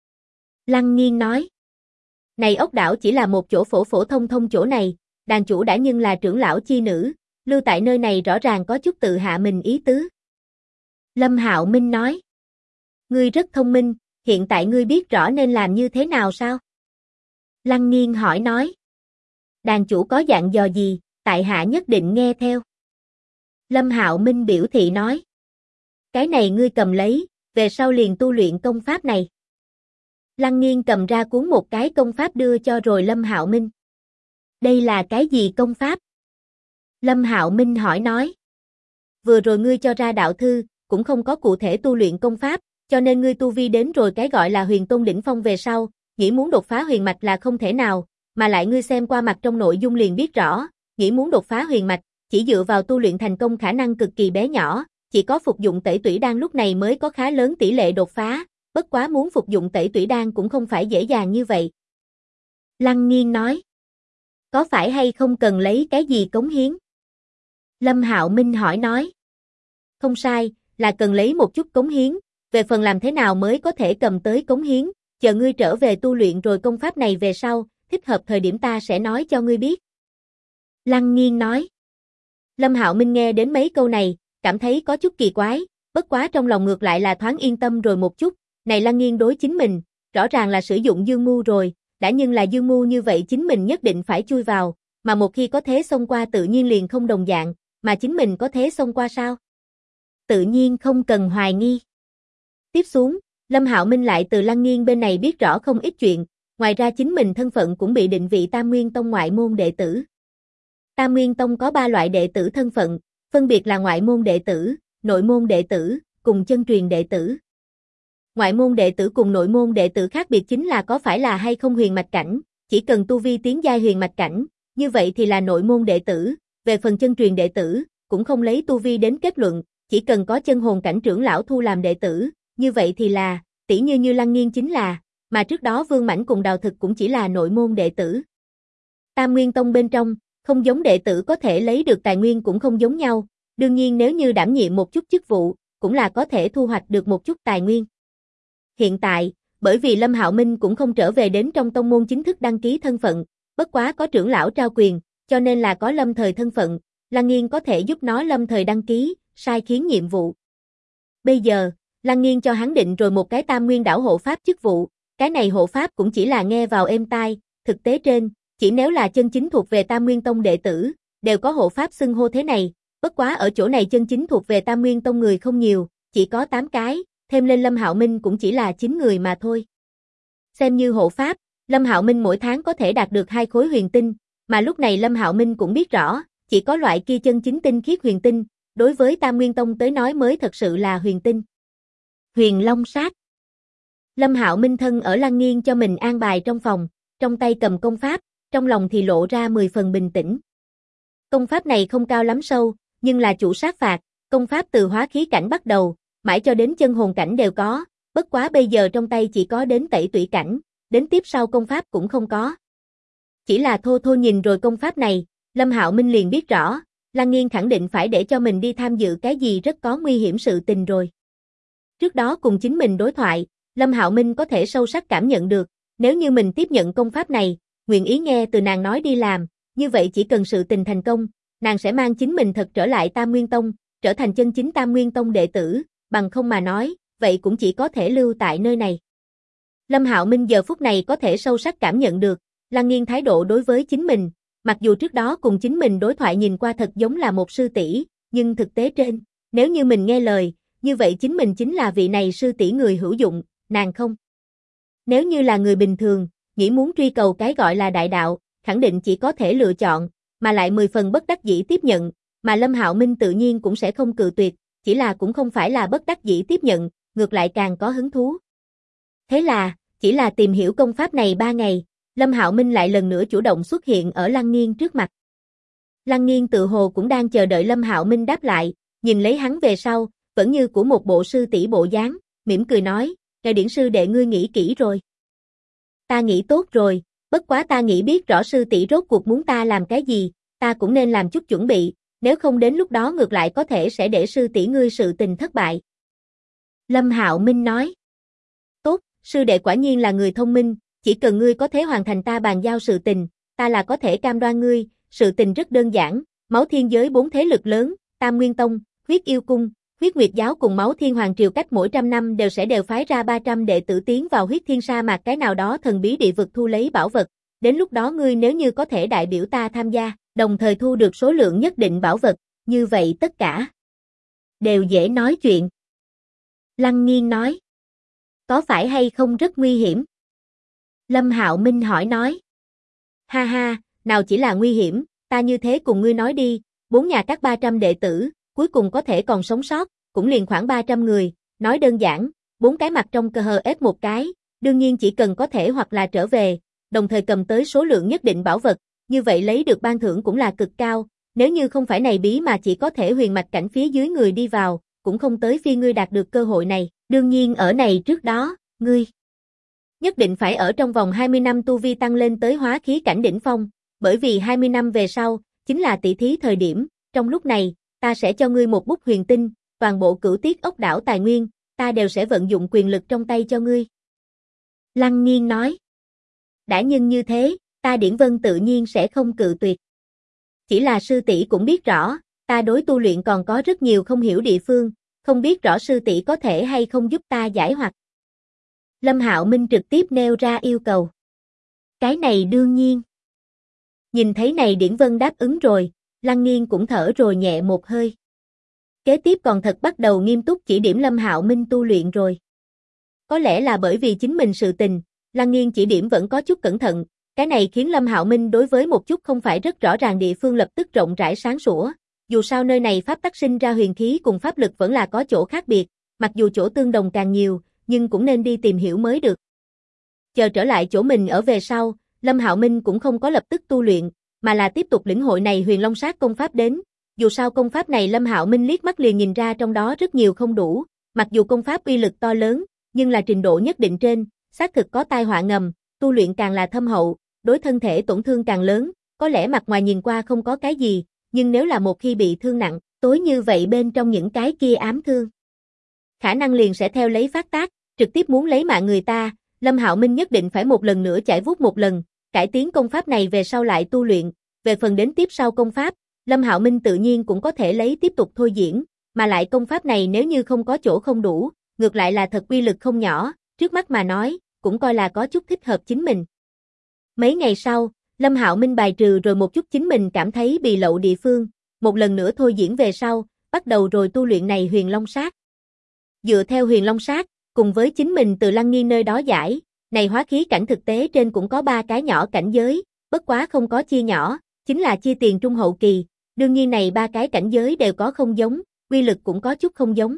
Lăng Nghiên nói. Này ốc đảo chỉ là một chỗ phổ phổ thông thông chỗ này, đàn chủ đã nhưng là trưởng lão chi nữ, lưu tại nơi này rõ ràng có chút tự hạ mình ý tứ. Lâm Hạo Minh nói. Ngươi rất thông minh, hiện tại ngươi biết rõ nên làm như thế nào sao? Lăng Nghiên hỏi nói. Đàn chủ có dặn dò gì, tại hạ nhất định nghe theo. Lâm Hạo Minh biểu thị nói. Cái này ngươi cầm lấy, về sau liền tu luyện công pháp này. Lăng Nghiên cầm ra cuốn một cái công pháp đưa cho rồi Lâm Hạo Minh. Đây là cái gì công pháp? Lâm Hạo Minh hỏi nói. Vừa rồi ngươi cho ra đạo thư, cũng không có cụ thể tu luyện công pháp, cho nên ngươi tu vi đến rồi cái gọi là huyền tôn đỉnh phong về sau, nghĩ muốn đột phá huyền mạch là không thể nào, mà lại ngươi xem qua mặt trong nội dung liền biết rõ, nghĩ muốn đột phá huyền mạch, chỉ dựa vào tu luyện thành công khả năng cực kỳ bé nhỏ, chỉ có phục dụng tẩy tủy đan lúc này mới có khá lớn tỷ lệ đột phá, bất quá muốn phục dụng tẩy tủy đan cũng không phải dễ dàng như vậy. Lăng Nghiên nói. Có phải hay không cần lấy cái gì cống hiến? Lâm Hạo Minh hỏi nói. Không sai, là cần lấy một chút cống hiến, về phần làm thế nào mới có thể cầm tới cống hiến, chờ ngươi trở về tu luyện rồi công pháp này về sau, thích hợp thời điểm ta sẽ nói cho ngươi biết. Lăng Nghiên nói. Lâm Hạo Minh nghe đến mấy câu này, cảm thấy có chút kỳ quái, bất quá trong lòng ngược lại là thoáng yên tâm rồi một chút, này Lăng Nghiên đối chính mình, rõ ràng là sử dụng dương mưu rồi, đã nhưng là dương mưu như vậy chính mình nhất định phải chui vào, mà một khi có thế xông qua tự nhiên liền không đồng dạng, mà chính mình có thế xông qua sao? Tự nhiên không cần hoài nghi. Tiếp xuống, Lâm Hạo Minh lại từ Lăng Nghiên bên này biết rõ không ít chuyện, ngoài ra chính mình thân phận cũng bị định vị Tam Nguyên Tông ngoại môn đệ tử. Tam Nguyên Tông có 3 loại đệ tử thân phận, phân biệt là ngoại môn đệ tử, nội môn đệ tử, cùng chân truyền đệ tử. Ngoại môn đệ tử cùng nội môn đệ tử khác biệt chính là có phải là hay không huyền mạch cảnh, chỉ cần tu vi tiến giai huyền mạch cảnh, như vậy thì là nội môn đệ tử, về phần chân truyền đệ tử, cũng không lấy tu vi đến kết luận, chỉ cần có chân hồn cảnh trưởng lão thu làm đệ tử, như vậy thì là, tỷ như Lăng Nghiên chính là, mà trước đó Vương Mãnh cùng Đào Thực cũng chỉ là nội môn đệ tử. Tam Nguyên Tông bên trong, không giống đệ tử có thể lấy được tài nguyên cũng không giống nhau, đương nhiên nếu như đảm nhiệm một chút chức vụ, cũng là có thể thu hoạch được một chút tài nguyên. Hiện tại, bởi vì Lâm Hạo Minh cũng không trở về đến trong tông môn chính thức đăng ký thân phận, bất quá có trưởng lão trao quyền, cho nên là có lâm thời thân phận, Lăng Nghiên có thể giúp nó lâm thời đăng ký, sai khiến nhiệm vụ. Bây giờ, Lăng Nghiên cho hắn định rồi một cái Tam Nguyên đảo hộ pháp chức vụ, cái này hộ pháp cũng chỉ là nghe vào êm tai, thực tế trên, chỉ nếu là chân chính thuộc về Tam Nguyên Tông đệ tử, đều có hộ pháp xưng hô thế này, bất quá ở chỗ này chân chính thuộc về Tam Nguyên Tông người không nhiều, chỉ có 8 cái, thêm lên Lâm Hạo Minh cũng chỉ là 9 người mà thôi. Xem như hộ pháp, Lâm Hạo Minh mỗi tháng có thể đạt được 2 khối huyền tinh, mà lúc này Lâm Hạo Minh cũng biết rõ, chỉ có loại kia chân chính tinh khiết huyền tinh, đối với Tam Nguyên Tông tới nói mới thật sự là huyền tinh. Huyền Long Sát. Lâm Hạo Minh thân ở Lăng Nghiên cho mình an bài trong phòng, trong tay cầm công pháp, trong lòng thì lộ ra 10 phần bình tĩnh. Công pháp này không cao lắm sâu, nhưng là chủ sát phạt, công pháp từ hóa khí cảnh bắt đầu, mãi cho đến chân hồn cảnh đều có, bất quá bây giờ trong tay chỉ có đến tẩy tủy cảnh, đến tiếp sau công pháp cũng không có. Chỉ là thô thô nhìn rồi công pháp này, Lâm Hạo Minh liền biết rõ, Lăng Nghiên khẳng định phải để cho mình đi tham dự cái gì rất có nguy hiểm sự tình rồi. Trước đó cùng chính mình đối thoại, Lâm Hạo Minh có thể sâu sắc cảm nhận được, nếu như mình tiếp nhận công pháp này, nguyện ý nghe từ nàng nói đi làm, như vậy chỉ cần sự tình thành công, nàng sẽ mang chính mình thật trở lại Tam Nguyên Tông, trở thành chân chính Tam Nguyên Tông đệ tử, bằng không mà nói, vậy cũng chỉ có thể lưu tại nơi này. Lâm Hạo Minh giờ phút này có thể sâu sắc cảm nhận được, Lăng Nghiên thái độ đối với chính mình, mặc dù trước đó cùng chính mình đối thoại nhìn qua thật giống là một sư tỷ, nhưng thực tế trên, nếu như mình nghe lời, như vậy chính mình chính là vị này sư tỷ người hữu dụng, nàng không. Nếu như là người bình thường, nghĩ muốn truy cầu cái gọi là đại đạo, khẳng định chỉ có thể lựa chọn, mà lại 10 phần bất đắc dĩ tiếp nhận, mà Lâm Hạo Minh tự nhiên cũng sẽ không cự tuyệt, chỉ là cũng không phải là bất đắc dĩ tiếp nhận, ngược lại càng có hứng thú. Thế là, chỉ là tìm hiểu công pháp này 3 ngày, Lâm Hạo Minh lại lần nữa chủ động xuất hiện ở Lăng Nghiên trước mặt. Lăng Nghiên tự hồ cũng đang chờ đợi Lâm Hạo Minh đáp lại, nhìn lấy hắn về sau, vẫn như của một bộ sư tỷ bộ dáng, mỉm cười nói, "Ngài điển sư đệ ngươi nghĩ kỹ rồi." "Ta nghĩ tốt rồi, bất quá ta nghĩ biết rõ sư tỷ rốt cuộc muốn ta làm cái gì, ta cũng nên làm chút chuẩn bị, nếu không đến lúc đó ngược lại có thể sẽ để sư tỷ ngươi sự tình thất bại." Lâm Hạo Minh nói, "Tốt, sư đệ quả nhiên là người thông minh, chỉ cần ngươi có thể hoàn thành ta bàn giao sự tình, ta là có thể cam đoan ngươi, sự tình rất đơn giản, Máu Thiên giới 4 thế lực lớn, Tam Nguyên Tông, Huyết Yêu Cung, Huyết Nguyệt Giáo cùng Máu Thiên Hoàng Triều cách mỗi 100 năm đều phái ra 300 đệ tử tiến vào Huyết Thiên Sa mạc cái nào đó thần bí địa vực thu lấy bảo vật, đến lúc đó ngươi nếu như có thể đại biểu ta tham gia, đồng thời thu được số lượng nhất định bảo vật, như vậy tất cả đều dễ nói chuyện." Lăng Nghiên nói, "Có phải hay không rất nguy hiểm?" Lâm Hạo Minh hỏi nói, "Ha ha, nào chỉ là nguy hiểm, ta như thế cùng ngươi nói đi, 4 nhà các 300 đệ tử, cuối cùng có thể còn sống sót, cũng liền khoảng 300 người, nói đơn giản, 4 cái mặt trong cờ ép một cái, đương nhiên chỉ cần có thể hoặc là trở về, đồng thời cầm tới số lượng nhất định bảo vật, như vậy lấy được ban thưởng cũng là cực cao, nếu như không phải này bí mà chỉ có thể huyền mạch cảnh phía dưới người đi vào, cũng không tới phi ngươi đạt được cơ hội này, đương nhiên ở này trước đó, ngươi nhất định phải ở trong vòng 20 năm tu vi tăng lên tới hóa khí cảnh đỉnh phong, bởi vì 20 năm về sau, chính là tỷ thí thời điểm, trong lúc này, ta sẽ cho ngươi một bút huyền tinh, toàn bộ Cửu Tiết ốc đảo tài nguyên, ta đều sẽ vận dụng quyền lực trong tay cho ngươi." Lăng Nghiên nói, "Đã nhân như thế, ta Điển Vân tự nhiên sẽ không cự tuyệt. Chỉ là sư tỷ cũng biết rõ, ta đối tu luyện còn có rất nhiều không hiểu địa phương, không biết rõ sư tỷ có thể hay không giúp ta giải hoặc." Lâm Hạo Minh trực tiếp nêu ra yêu cầu. "Cái này đương nhiên." Nhìn thấy này Điển Vân đáp ứng rồi, Lăng Nghiên cũng thở rồi nhẹ một hơi. Kế tiếp còn thật bắt đầu nghiêm túc chỉ điểm Lâm Hạo Minh tu luyện rồi. Có lẽ là bởi vì chính mình sự tình, Lăng Nghiên chỉ điểm vẫn có chút cẩn thận, cái này khiến Lâm Hạo Minh đối với một chút không phải rất rõ ràng địa phương lập tức rộng rãi sáng sủa. Dù sao nơi này pháp tắc sinh ra huyền khí cùng pháp lực vẫn là có chỗ khác biệt, mặc dù chỗ tương đồng càng nhiều, nhưng cũng nên đi tìm hiểu mới được. Chờ trở lại chỗ mình ở về sau, Lâm Hạo Minh cũng không có lập tức tu luyện, mà là tiếp tục lĩnh hội này Huyền Long Sát công pháp đến. Dù sao công pháp này Lâm Hạo Minh liếc mắt liền nhìn ra trong đó rất nhiều không đủ, mặc dù công pháp uy lực to lớn, nhưng là trình độ nhất định trên, xác thực có tai họa ngầm, tu luyện càng là thâm hậu, đối thân thể tổn thương càng lớn, có lẽ mặt ngoài nhìn qua không có cái gì, nhưng nếu là một khi bị thương nặng, tối như vậy bên trong những cái kia ám thương, khả năng liền sẽ theo lấy phát tác, trực tiếp muốn lấy mạng người ta. Lâm Hạo Minh nhất định phải một lần nữa trải vuốt một lần, cải tiến công pháp này về sau lại tu luyện, về phần đến tiếp sau công pháp, Lâm Hạo Minh tự nhiên cũng có thể lấy tiếp tục thôi diễn, mà lại công pháp này nếu như không có chỗ không đủ, ngược lại là thật uy lực không nhỏ, trước mắt mà nói, cũng coi là có chút thích hợp chính mình. Mấy ngày sau, Lâm Hạo Minh bài trừ rồi một chút chính mình cảm thấy bị lậu địa phương, một lần nữa thôi diễn về sau, bắt đầu rồi tu luyện này Huyền Long Sát. Dựa theo Huyền Long Sát, cùng với chính mình từ Lăng Nghiên nơi đó giải, này hóa khí cảnh thực tế trên cũng có 3 cái nhỏ cảnh giới, bất quá không có chia nhỏ, chính là chia tiền trung hậu kỳ, đương nhiên này 3 cái cảnh giới đều có không giống, uy lực cũng có chút không giống.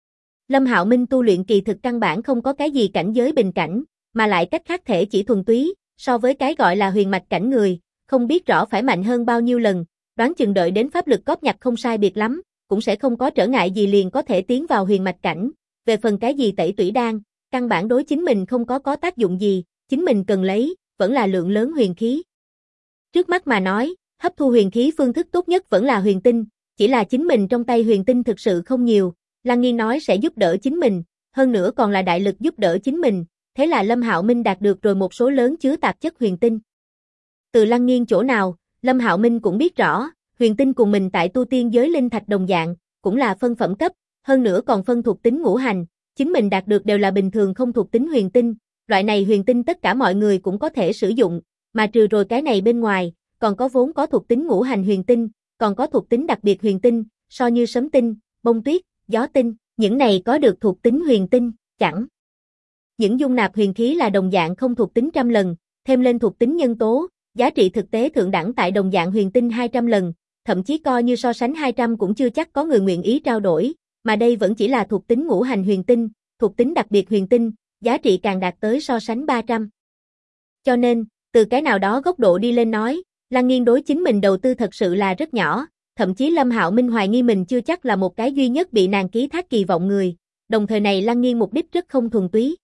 Lâm Hạo Minh tu luyện kỳ thực căn bản không có cái gì cảnh giới bình cảnh, mà lại cách khác thể chỉ thuần túy, so với cái gọi là huyền mạch cảnh người, không biết rõ phải mạnh hơn bao nhiêu lần, đoán chừng đợi đến pháp lực cóp nhặt không sai biệt lắm, cũng sẽ không có trở ngại gì liền có thể tiến vào huyền mạch cảnh. Về phần cái gì tẩy tủy đan, căn bản đối chính mình không có tác dụng gì, chính mình cần lấy, vẫn là lượng lớn huyền khí. Trước mắt mà nói, hấp thu huyền khí phương thức tốt nhất vẫn là huyền tinh, chỉ là chính mình trong tay huyền tinh thực sự không nhiều, Lăng Nghiên nói sẽ giúp đỡ chính mình, hơn nữa còn là đại lực giúp đỡ chính mình, thế là Lâm Hạo Minh đạt được rồi một số lớn chứa tạp chất huyền tinh. Từ Lăng Nghiên chỗ nào, Lâm Hạo Minh cũng biết rõ, huyền tinh cùng mình tại tu tiên giới linh thạch đồng dạng, cũng là phân phẩm cấp, hơn nữa còn phân thuộc tính ngũ hành, chính mình đạt được đều là bình thường không thuộc tính huyền tinh, loại này huyền tinh tất cả mọi người cũng có thể sử dụng, mà trừ rồi cái này bên ngoài, còn có vốn có thuộc tính ngũ hành huyền tinh, còn có thuộc tính đặc biệt huyền tinh, so như sấm tinh, bông tuyết, gió tinh, những này có được thuộc tính huyền tinh, chẳng những dung nạp huyền khí là đồng dạng không thuộc tính trăm lần, thêm lên thuộc tính nhân tố, giá trị thực tế thượng đẳng tại đồng dạng huyền tinh 200 lần, thậm chí coi như so sánh 200 cũng chưa chắc có người nguyện ý trao đổi, mà đây vẫn chỉ là thuộc tính ngũ hành huyền tinh, thuộc tính đặc biệt huyền tinh, giá trị càng đạt tới so sánh 300. Cho nên, từ cái nào đó góc độ đi lên nói, Lăng Nghiên đối chính mình đầu tư thật sự là rất nhỏ, thậm chí Lâm Hạo Minh hoài nghi mình chưa chắc là một cái duy nhất bị nàng ký thác kỳ vọng người, đồng thời này Lăng Nghiên mục đích rất không thuần túy.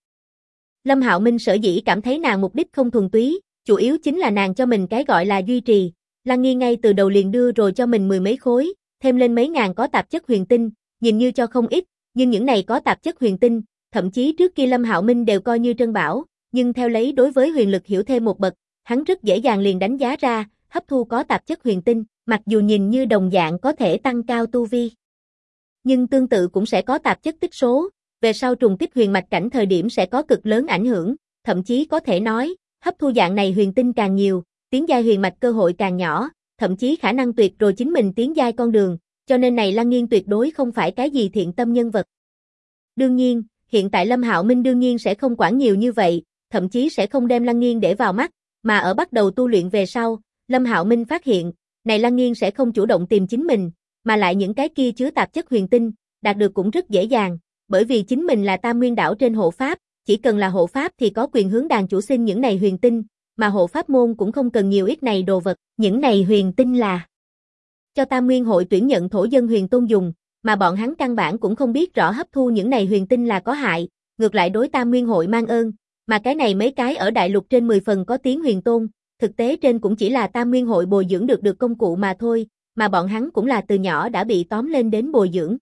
Lâm Hạo Minh sở dĩ cảm thấy nàng mục đích không thuần túy, chủ yếu chính là nàng cho mình cái gọi là duy trì, Lăng Nghiên ngay từ đầu liền đưa rồi cho mình 10 mấy khối, thêm lên mấy ngàn có tạp chất huyền tinh, nhìn như cho không ít, nhưng những này có tạp chất huyền tinh, thậm chí trước kia Lâm Hạo Minh đều coi như trân bảo, nhưng theo lấy đối với huyền lực hiểu thêm một bậc, hắn rất dễ dàng liền đánh giá ra, hấp thu có tạp chất huyền tinh, mặc dù nhìn như đồng dạng có thể tăng cao tu vi, nhưng tương tự cũng sẽ có tạp chất tích số, về sau trùng kích huyền mạch cảnh thời điểm sẽ có cực lớn ảnh hưởng, thậm chí có thể nói, hấp thu dạng này huyền tinh càng nhiều, tiến giai huyền mạch cơ hội càng nhỏ, thậm chí khả năng tuyệt rồi chính mình tiến giai con đường, cho nên này Lăng Nghiên tuyệt đối không phải cái gì thiện tâm nhân vật. Đương nhiên, hiện tại Lâm Hạo Minh đương nhiên sẽ không quản nhiều như vậy, thậm chí sẽ không đem Lăng Nghiên để vào mắt, mà ở bắt đầu tu luyện về sau, Lâm Hạo Minh phát hiện, này Lăng Nghiên sẽ không chủ động tìm chính mình, mà lại những cái kia chứa tạp chất huyền tinh, đạt được cũng rất dễ dàng, bởi vì chính mình là Tam Nguyên đảo trên hộ pháp, chỉ cần là hộ pháp thì có quyền hướng đàn chủ xin những này huyền tinh, mà hộ pháp môn cũng không cần nhiều ít này đồ vật, những này huyền tinh là cho Tam Nguyên hội tuyển nhận thổ dân huyền tôn dùng, mà bọn hắn căn bản cũng không biết rõ hấp thu những này huyền tinh là có hại, ngược lại đối Tam Nguyên hội mang ơn, mà cái này mấy cái ở đại lục trên 10 phần có tiếng huyền tôn, thực tế trên cũng chỉ là Tam Nguyên hội bồi dưỡng được công cụ mà thôi, mà bọn hắn cũng là từ nhỏ đã bị tóm lên đến bồi dưỡng.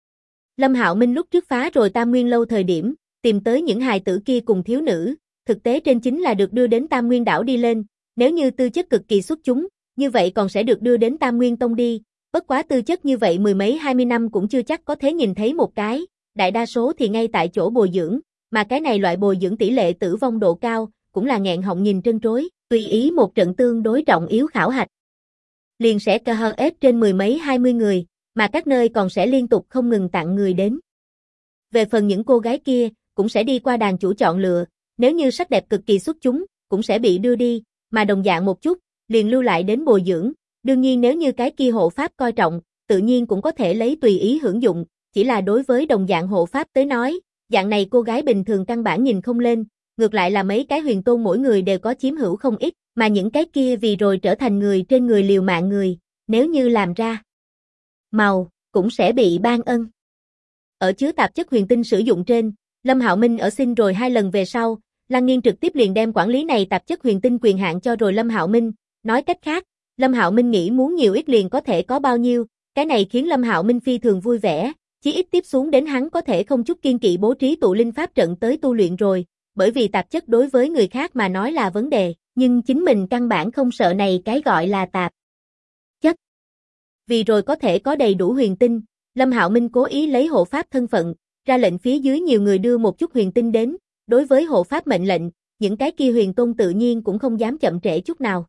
Lâm Hạo Minh lúc trước phá rồi Tam Nguyên lâu thời điểm, tìm tới những hài tử kia cùng thiếu nữ, thực tế trên chính là được đưa đến Tam Nguyên đảo đi lên, nếu như tư chất cực kỳ xuất chúng, như vậy còn sẽ được đưa đến Tam Nguyên Tông đi, bất quá tư chất như vậy 10 mấy 20 năm cũng chưa chắc có thể nhìn thấy một cái, đại đa số thì ngay tại chỗ bồi dưỡng, mà cái này loại bồi dưỡng tỷ lệ tử vong độ cao, cũng là nghẹn họng nhìn trân trối, tùy ý một trận tương đối trọng yếu khảo hạch. Liền sẽ KHS trên 10 mấy 20 người, mà các nơi còn sẽ liên tục không ngừng tặng người đến. Về phần những cô gái kia, cũng cũng sẽ đi qua đàn chủ chọn lựa, nếu như sắc đẹp cực kỳ xuất chúng, cũng sẽ bị đưa đi, mà đồng dạng một chút, liền lưu lại đến bồi dưỡng, đương nhiên nếu như cái kia hộ pháp coi trọng, tự nhiên cũng có thể lấy tùy ý hưởng dụng, chỉ là đối với đồng dạng hộ pháp tới nói, dạng này cô gái bình thường căn bản nhìn không lên, ngược lại là mấy cái huyền tôn mỗi người đều có chiếm hữu không ít, mà những cái kia vì rồi trở thành người trên người liều mạng người, nếu như làm ra màu, cũng sẽ bị ban ân. Ở chứa tạp chất huyền tinh sử dụng trên, Lâm Hạo Minh ở xin rồi 2 lần về sau, Lăng Nghiên trực tiếp liền đem quản lý này tạp chất huyền tinh quyền hạn cho rồi Lâm Hạo Minh, nói cách khác, Lâm Hạo Minh nghĩ muốn nhiều ít liền có thể có bao nhiêu, cái này khiến Lâm Hạo Minh phi thường vui vẻ, chí ít tiếp xuống đến hắn có thể không chút kiên kỵ bố trí tụ linh pháp trận tới tu luyện rồi, bởi vì tạp chất đối với người khác mà nói là vấn đề, nhưng chính mình căn bản không sợ này cái gọi là tạp chất. Vì rồi có thể có đầy đủ huyền tinh, Lâm Hạo Minh cố ý lấy hộ pháp thân phận, ra lệnh phía dưới nhiều người đưa một chút huyền tinh đến, đối với hộ pháp mệnh lệnh, những cái kia huyền tôn tự nhiên cũng không dám chậm trễ chút nào.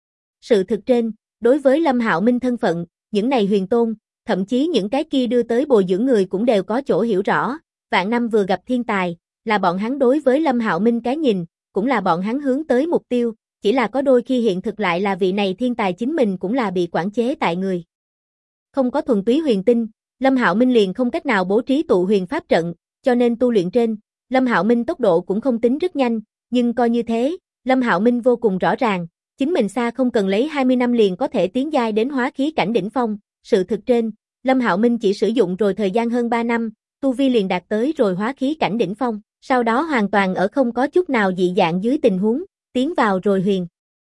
Sự thực trên, đối với Lâm Hạo Minh thân phận, những này huyền tôn, thậm chí những cái kia đưa tới bồi dưỡng người cũng đều có chỗ hiểu rõ, vạn năm vừa gặp thiên tài, là bọn hắn đối với Lâm Hạo Minh cái nhìn, cũng là bọn hắn hướng tới mục tiêu, chỉ là có đôi khi hiện thực lại là vị này thiên tài chính mình cũng là bị quản chế tại người. Không có thuần túy huyền tinh, Lâm Hạo Minh liền không cách nào bố trí tụ huyền pháp trận, cho nên tu luyện trên, Lâm Hạo Minh tốc độ cũng không tính rất nhanh, nhưng coi như thế, Lâm Hạo Minh vô cùng rõ ràng, chính mình xa không cần lấy 20 năm liền có thể tiến giai đến hóa khí cảnh đỉnh phong, sự thực trên, Lâm Hạo Minh chỉ sử dụng rồi thời gian hơn 3 năm, tu vi liền đạt tới rồi hóa khí cảnh đỉnh phong, sau đó hoàn toàn ở không có chút nào dị dạng dưới tình huống, tiến vào rồi huyền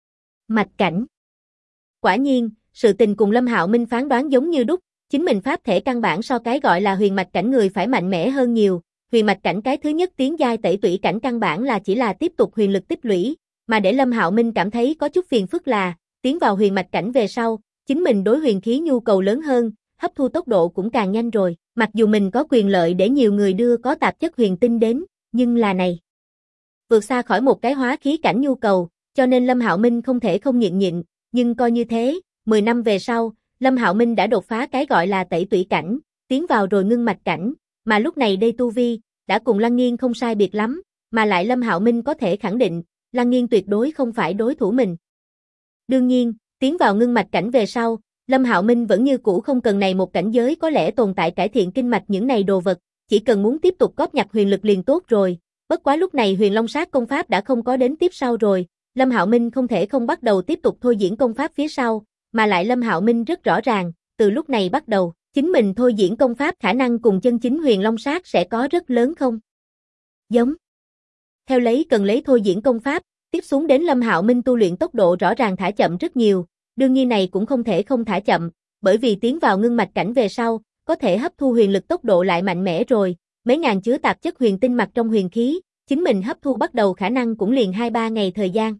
mạch cảnh. Quả nhiên, sự tình cùng Lâm Hạo Minh phán đoán giống như đúc, chính mình pháp thể căn bản so cái gọi là huyền mạch cảnh người phải mạnh mẽ hơn nhiều, huyền mạch cảnh cái thứ nhất tiến giai tẩy tủy cảnh căn bản là chỉ là tiếp tục huyền lực tích lũy, mà để Lâm Hạo Minh cảm thấy có chút phiền phức là, tiến vào huyền mạch cảnh về sau, chính mình đối huyền khí nhu cầu lớn hơn, hấp thu tốc độ cũng càng nhanh rồi, mặc dù mình có quyền lợi để nhiều người đưa có tạp chất huyền tinh đến, nhưng là này vượt xa khỏi một cái hóa khí cảnh nhu cầu, cho nên Lâm Hạo Minh không thể không nhịn, nhưng coi như thế, 10 năm về sau, Lâm Hạo Minh đã đột phá cái gọi là tẩy tủy cảnh, tiến vào rồi ngưng mạch cảnh, mà lúc này đây tu vi đã cùng Lăng Nghiên không sai biệt lắm, mà lại Lâm Hạo Minh có thể khẳng định, Lăng Nghiên tuyệt đối không phải đối thủ mình. Đương nhiên, tiến vào ngưng mạch cảnh về sau, Lâm Hạo Minh vẫn như cũ không cần này một cảnh giới có lẽ tồn tại cải thiện kinh mạch những này đồ vật, chỉ cần muốn tiếp tục góp nhặt huyền lực liền tốt rồi. Bất quá lúc này Huyền Long Sát công pháp đã không có đến tiếp sau rồi, Lâm Hạo Minh không thể không bắt đầu tiếp tục thôi diễn công pháp phía sau, mà lại Lâm Hạo Minh rất rõ ràng, từ lúc này bắt đầu, chính mình thôi diễn công pháp khả năng cùng chân chính Huyền Long Sát sẽ có rất lớn không giống. Theo lấy cần lấy thôi diễn công pháp, tiếp xuống đến Lâm Hạo Minh tu luyện tốc độ rõ ràng thả chậm rất nhiều, đương nhiên này cũng không thể không thả chậm, bởi vì tiến vào ngưng mạch cảnh về sau, có thể hấp thu huyền lực tốc độ lại mạnh mẽ rồi, mấy ngàn chứa tạp chất huyền tinh mặc trong huyền khí, chính mình hấp thu bắt đầu khả năng cũng liền 2-3 ngày thời gian.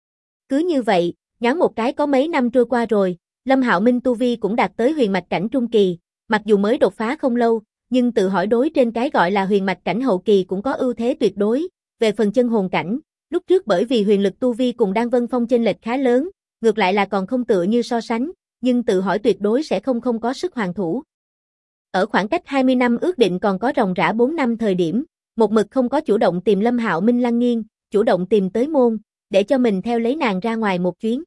Cứ như vậy, nhoáng một cái có mấy năm trôi qua rồi, Lâm Hạo Minh tu vi cũng đạt tới huyền mạch cảnh trung kỳ, mặc dù mới đột phá không lâu, nhưng tự hỏi đối trên cái gọi là huyền mạch cảnh hậu kỳ cũng có ưu thế tuyệt đối, về phần chân hồn cảnh, lúc trước bởi vì huyền lực tu vi cùng Đan Vân Phong chênh lệch khá lớn, ngược lại là còn không tựa như so sánh, nhưng tự hỏi tuyệt đối sẽ không có sức hoàn thủ. Ở khoảng cách 20 năm ước định còn có ròng rã 4 năm thời điểm, một mực không có chủ động tìm Lâm Hạo Minh Lăng Nghiên, chủ động tìm tới môn, để cho mình theo lấy nàng ra ngoài một chuyến.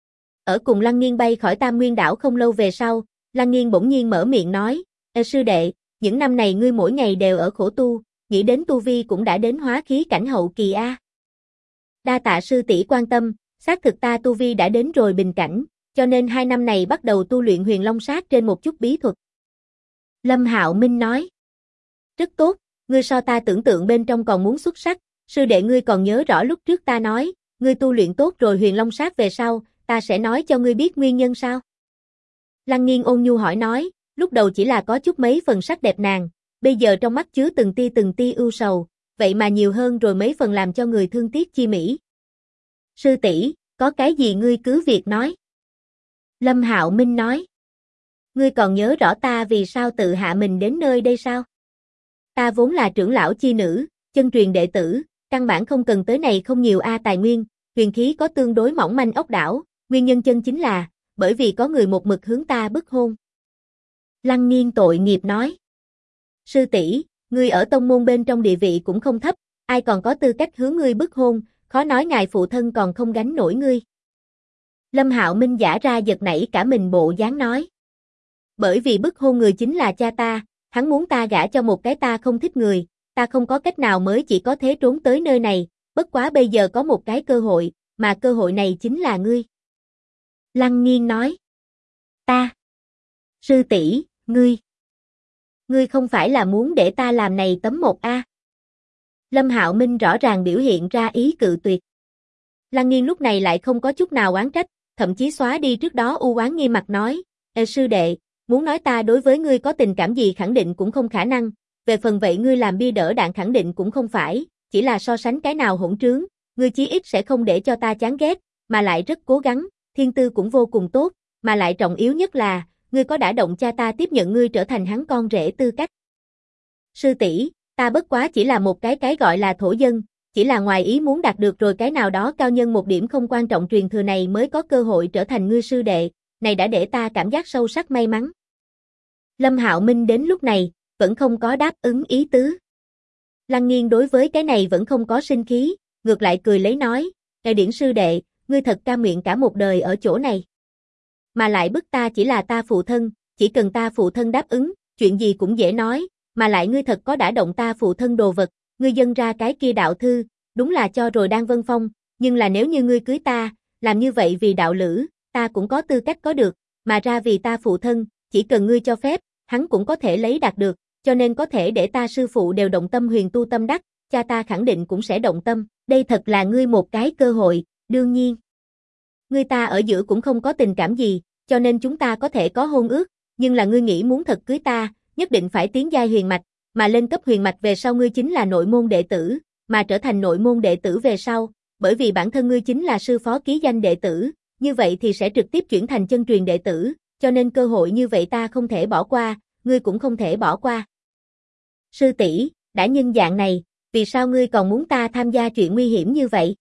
Ở cùng Lăng Nghiên bay khỏi Tam Nguyên đảo không lâu về sau, Lăng Nghiên bỗng nhiên mở miệng nói, sư đệ, những năm này ngươi mỗi ngày đều ở khổ tu, nghĩ đến tu vi cũng đã đến hóa khí cảnh hậu kỳ a. Đa tạ sư tỷ quan tâm, xác thực ta tu vi đã đến rồi bình cảnh, cho nên 2 năm này bắt đầu tu luyện Huyền Long Sát trên một chút bí thuật. Lâm Hạo Minh nói, rất tốt, ngươi so ta tưởng tượng bên trong còn muốn xuất sắc, sư đệ ngươi còn nhớ rõ lúc trước ta nói, ngươi tu luyện tốt rồi Huyền Long Sát về sau, ta sẽ nói cho ngươi biết nguyên nhân sao? Lăng Nghiên ôn nhu hỏi nói, lúc đầu chỉ là có chút mấy phần sắc đẹp nàng, bây giờ trong mắt chứa từng tia ưu sầu, vậy mà nhiều hơn rồi mấy phần làm cho người thương tiếc chi mỹ. Sư tỷ, có cái gì ngươi cứ việc nói. Lâm Hạo Minh nói, ngươi còn nhớ rõ ta vì sao tự hạ mình đến nơi đây sao? Ta vốn là trưởng lão chi nữ, chân truyền đệ tử, căn bản không cần tới này không nhiều tài nguyên, huyền khí có tương đối mỏng manh ốc đảo, nguyên nhân chân chính là, bởi vì có người một mực hướng ta bức hôn. Lăng Nghiên tội nghiệp nói, sư tỷ, Ngươi ở tông môn bên trong địa vị cũng không thấp, ai còn có tư cách hướng ngươi bức hôn, khó nói ngài phụ thân còn không gánh nổi ngươi. Lâm Hạo Minh giả ra giật nảy cả mình bộ dáng nói. Bởi vì bức hôn người chính là cha ta, hắn muốn ta gả cho một cái ta không thích người, ta không có cách nào mới chỉ có thế trốn tới nơi này, bất quá bây giờ có một cái cơ hội, mà cơ hội này chính là ngươi. Lăng Nghiên nói. Ta. Sư tỷ, ngươi không phải là muốn để ta làm này tấm một a? Lâm Hạo Minh rõ ràng biểu hiện ra ý cự tuyệt. Lăng Nghiên lúc này lại không có chút nào oán trách, thậm chí xóa đi trước đó u oán nghiêm mặt nói, sư đệ, muốn nói ta đối với ngươi có tình cảm gì khẳng định cũng không khả năng, về phần vậy ngươi làm bia đỡ đạn khẳng định cũng không phải, chỉ là so sánh cái nào hỗn trướng, ngươi chí ít sẽ không để cho ta chán ghét, mà lại rất cố gắng, thiên tư cũng vô cùng tốt, mà lại trọng yếu nhất là, ngươi có đã động cha ta tiếp nhận ngươi trở thành hắn con rể tư cách. Sư tỷ, ta bất quá chỉ là một cái gọi là thổ dân, chỉ là ngoài ý muốn đạt được rồi cái nào đó cao nhân một điểm không quan trọng truyền thừa này mới có cơ hội trở thành ngươi sư đệ, này đã để ta cảm giác sâu sắc may mắn. Lâm Hạo Minh đến lúc này, vẫn không có đáp ứng ý tứ. Lăng Nghiên đối với cái này vẫn không có sinh khí, ngược lại cười lấy nói, Điển sư đệ, ngươi thật cam nguyện cả một đời ở chỗ này. Mà lại bức ta chỉ là ta phụ thân, chỉ cần ta phụ thân đáp ứng, chuyện gì cũng dễ nói, mà lại ngươi thật có đã động ta phụ thân đồ vật, ngươi dâng ra cái kia đạo thư, đúng là cho rồi đang vân phong, nhưng là nếu như ngươi cưới ta, làm như vậy vì đạo lữ, ta cũng có tư cách có được, mà ra vì ta phụ thân, chỉ cần ngươi cho phép, hắn cũng có thể lấy đạt được, cho nên có thể để ta sư phụ đều động tâm huyền tu tâm đắc, cha ta khẳng định cũng sẽ động tâm, đây thật là ngươi một cái cơ hội, đương nhiên. Ngươi ta ở giữa cũng không có tình cảm gì, cho nên chúng ta có thể có hôn ước, nhưng là ngươi nghĩ muốn thật cưới ta, nhất định phải tiến giai huyền mạch, mà lên cấp huyền mạch về sau ngươi chính là nội môn đệ tử, mà trở thành nội môn đệ tử về sau, bởi vì bản thân ngươi chính là sư phó ký danh đệ tử, như vậy thì sẽ trực tiếp chuyển thành chân truyền đệ tử, cho nên cơ hội như vậy ta không thể bỏ qua, ngươi cũng không thể bỏ qua. Sư tỷ, đã nhân dạng này, vì sao ngươi còn muốn ta tham gia chuyện nguy hiểm như vậy?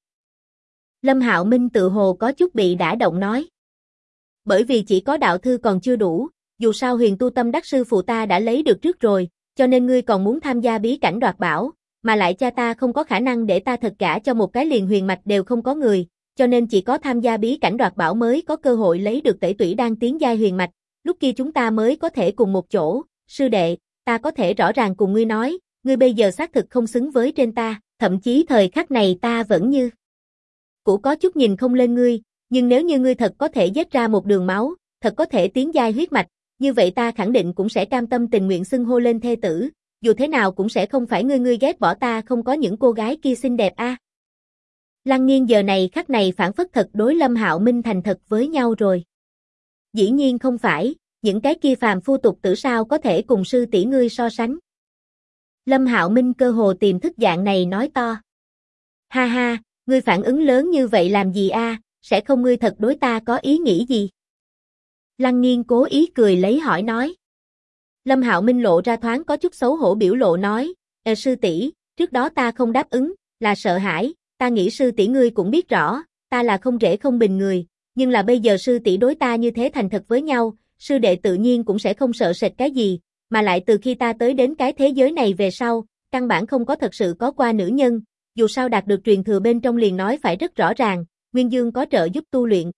Lâm Hạo Minh tự hồ có chút bị đả động nói. Bởi vì chỉ có đạo thư còn chưa đủ, dù sao huyền tu tâm đắc sư phụ ta đã lấy được trước rồi, cho nên ngươi còn muốn tham gia bí cảnh đoạt bảo, mà lại cha ta không có khả năng để ta thật gả cho một cái liền huyền mạch đều không có người, cho nên chỉ có tham gia bí cảnh đoạt bảo mới có cơ hội lấy được tẩy tủy đan tiến giai huyền mạch, lúc kia chúng ta mới có thể cùng một chỗ, sư đệ, ta có thể rõ ràng cùng ngươi nói, ngươi bây giờ xác thực không xứng với trên ta, thậm chí thời khắc này ta vẫn như cũ có chút nhìn không lên ngươi, nhưng nếu như ngươi thật có thể giết ra một đường máu, thật có thể tiến giai huyết mạch, như vậy ta khẳng định cũng sẽ cam tâm tình nguyện xưng hô lên thê tử, dù thế nào cũng sẽ không phải ngươi ghét bỏ ta không có những cô gái kia xinh đẹp a. Lăng Nghiên giờ này khắc này phản phất thật đối Lâm Hạo Minh thành thật với nhau rồi. Dĩ nhiên không phải, những cái kia phàm phu tục tử sao có thể cùng sư tỷ ngươi so sánh. Lâm Hạo Minh cơ hồ tìm thức dạng này nói to. Ha ha, ngươi phản ứng lớn như vậy làm gì a? Sẽ không ngươi thật đối ta có ý nghĩ gì? Lăng Nghiên cố ý cười lấy hỏi nói. Lâm Hạo Minh lộ ra thoáng có chút xấu hổ biểu lộ nói, sư tỷ, trước đó ta không đáp ứng, là sợ hãi, ta nghĩ sư tỷ ngươi cũng biết rõ, ta là không rễ không bình người, nhưng là bây giờ sư tỷ đối ta như thế thành thật với nhau, sư đệ tự nhiên cũng sẽ không sợ sệt cái gì, mà lại từ khi ta tới đến cái thế giới này về sau, căn bản không có thật sự có qua nữ nhân, dù sao đạt được truyền thừa bên trong liền nói phải rất rõ ràng, Nguyên Dương có trợ giúp tu luyện.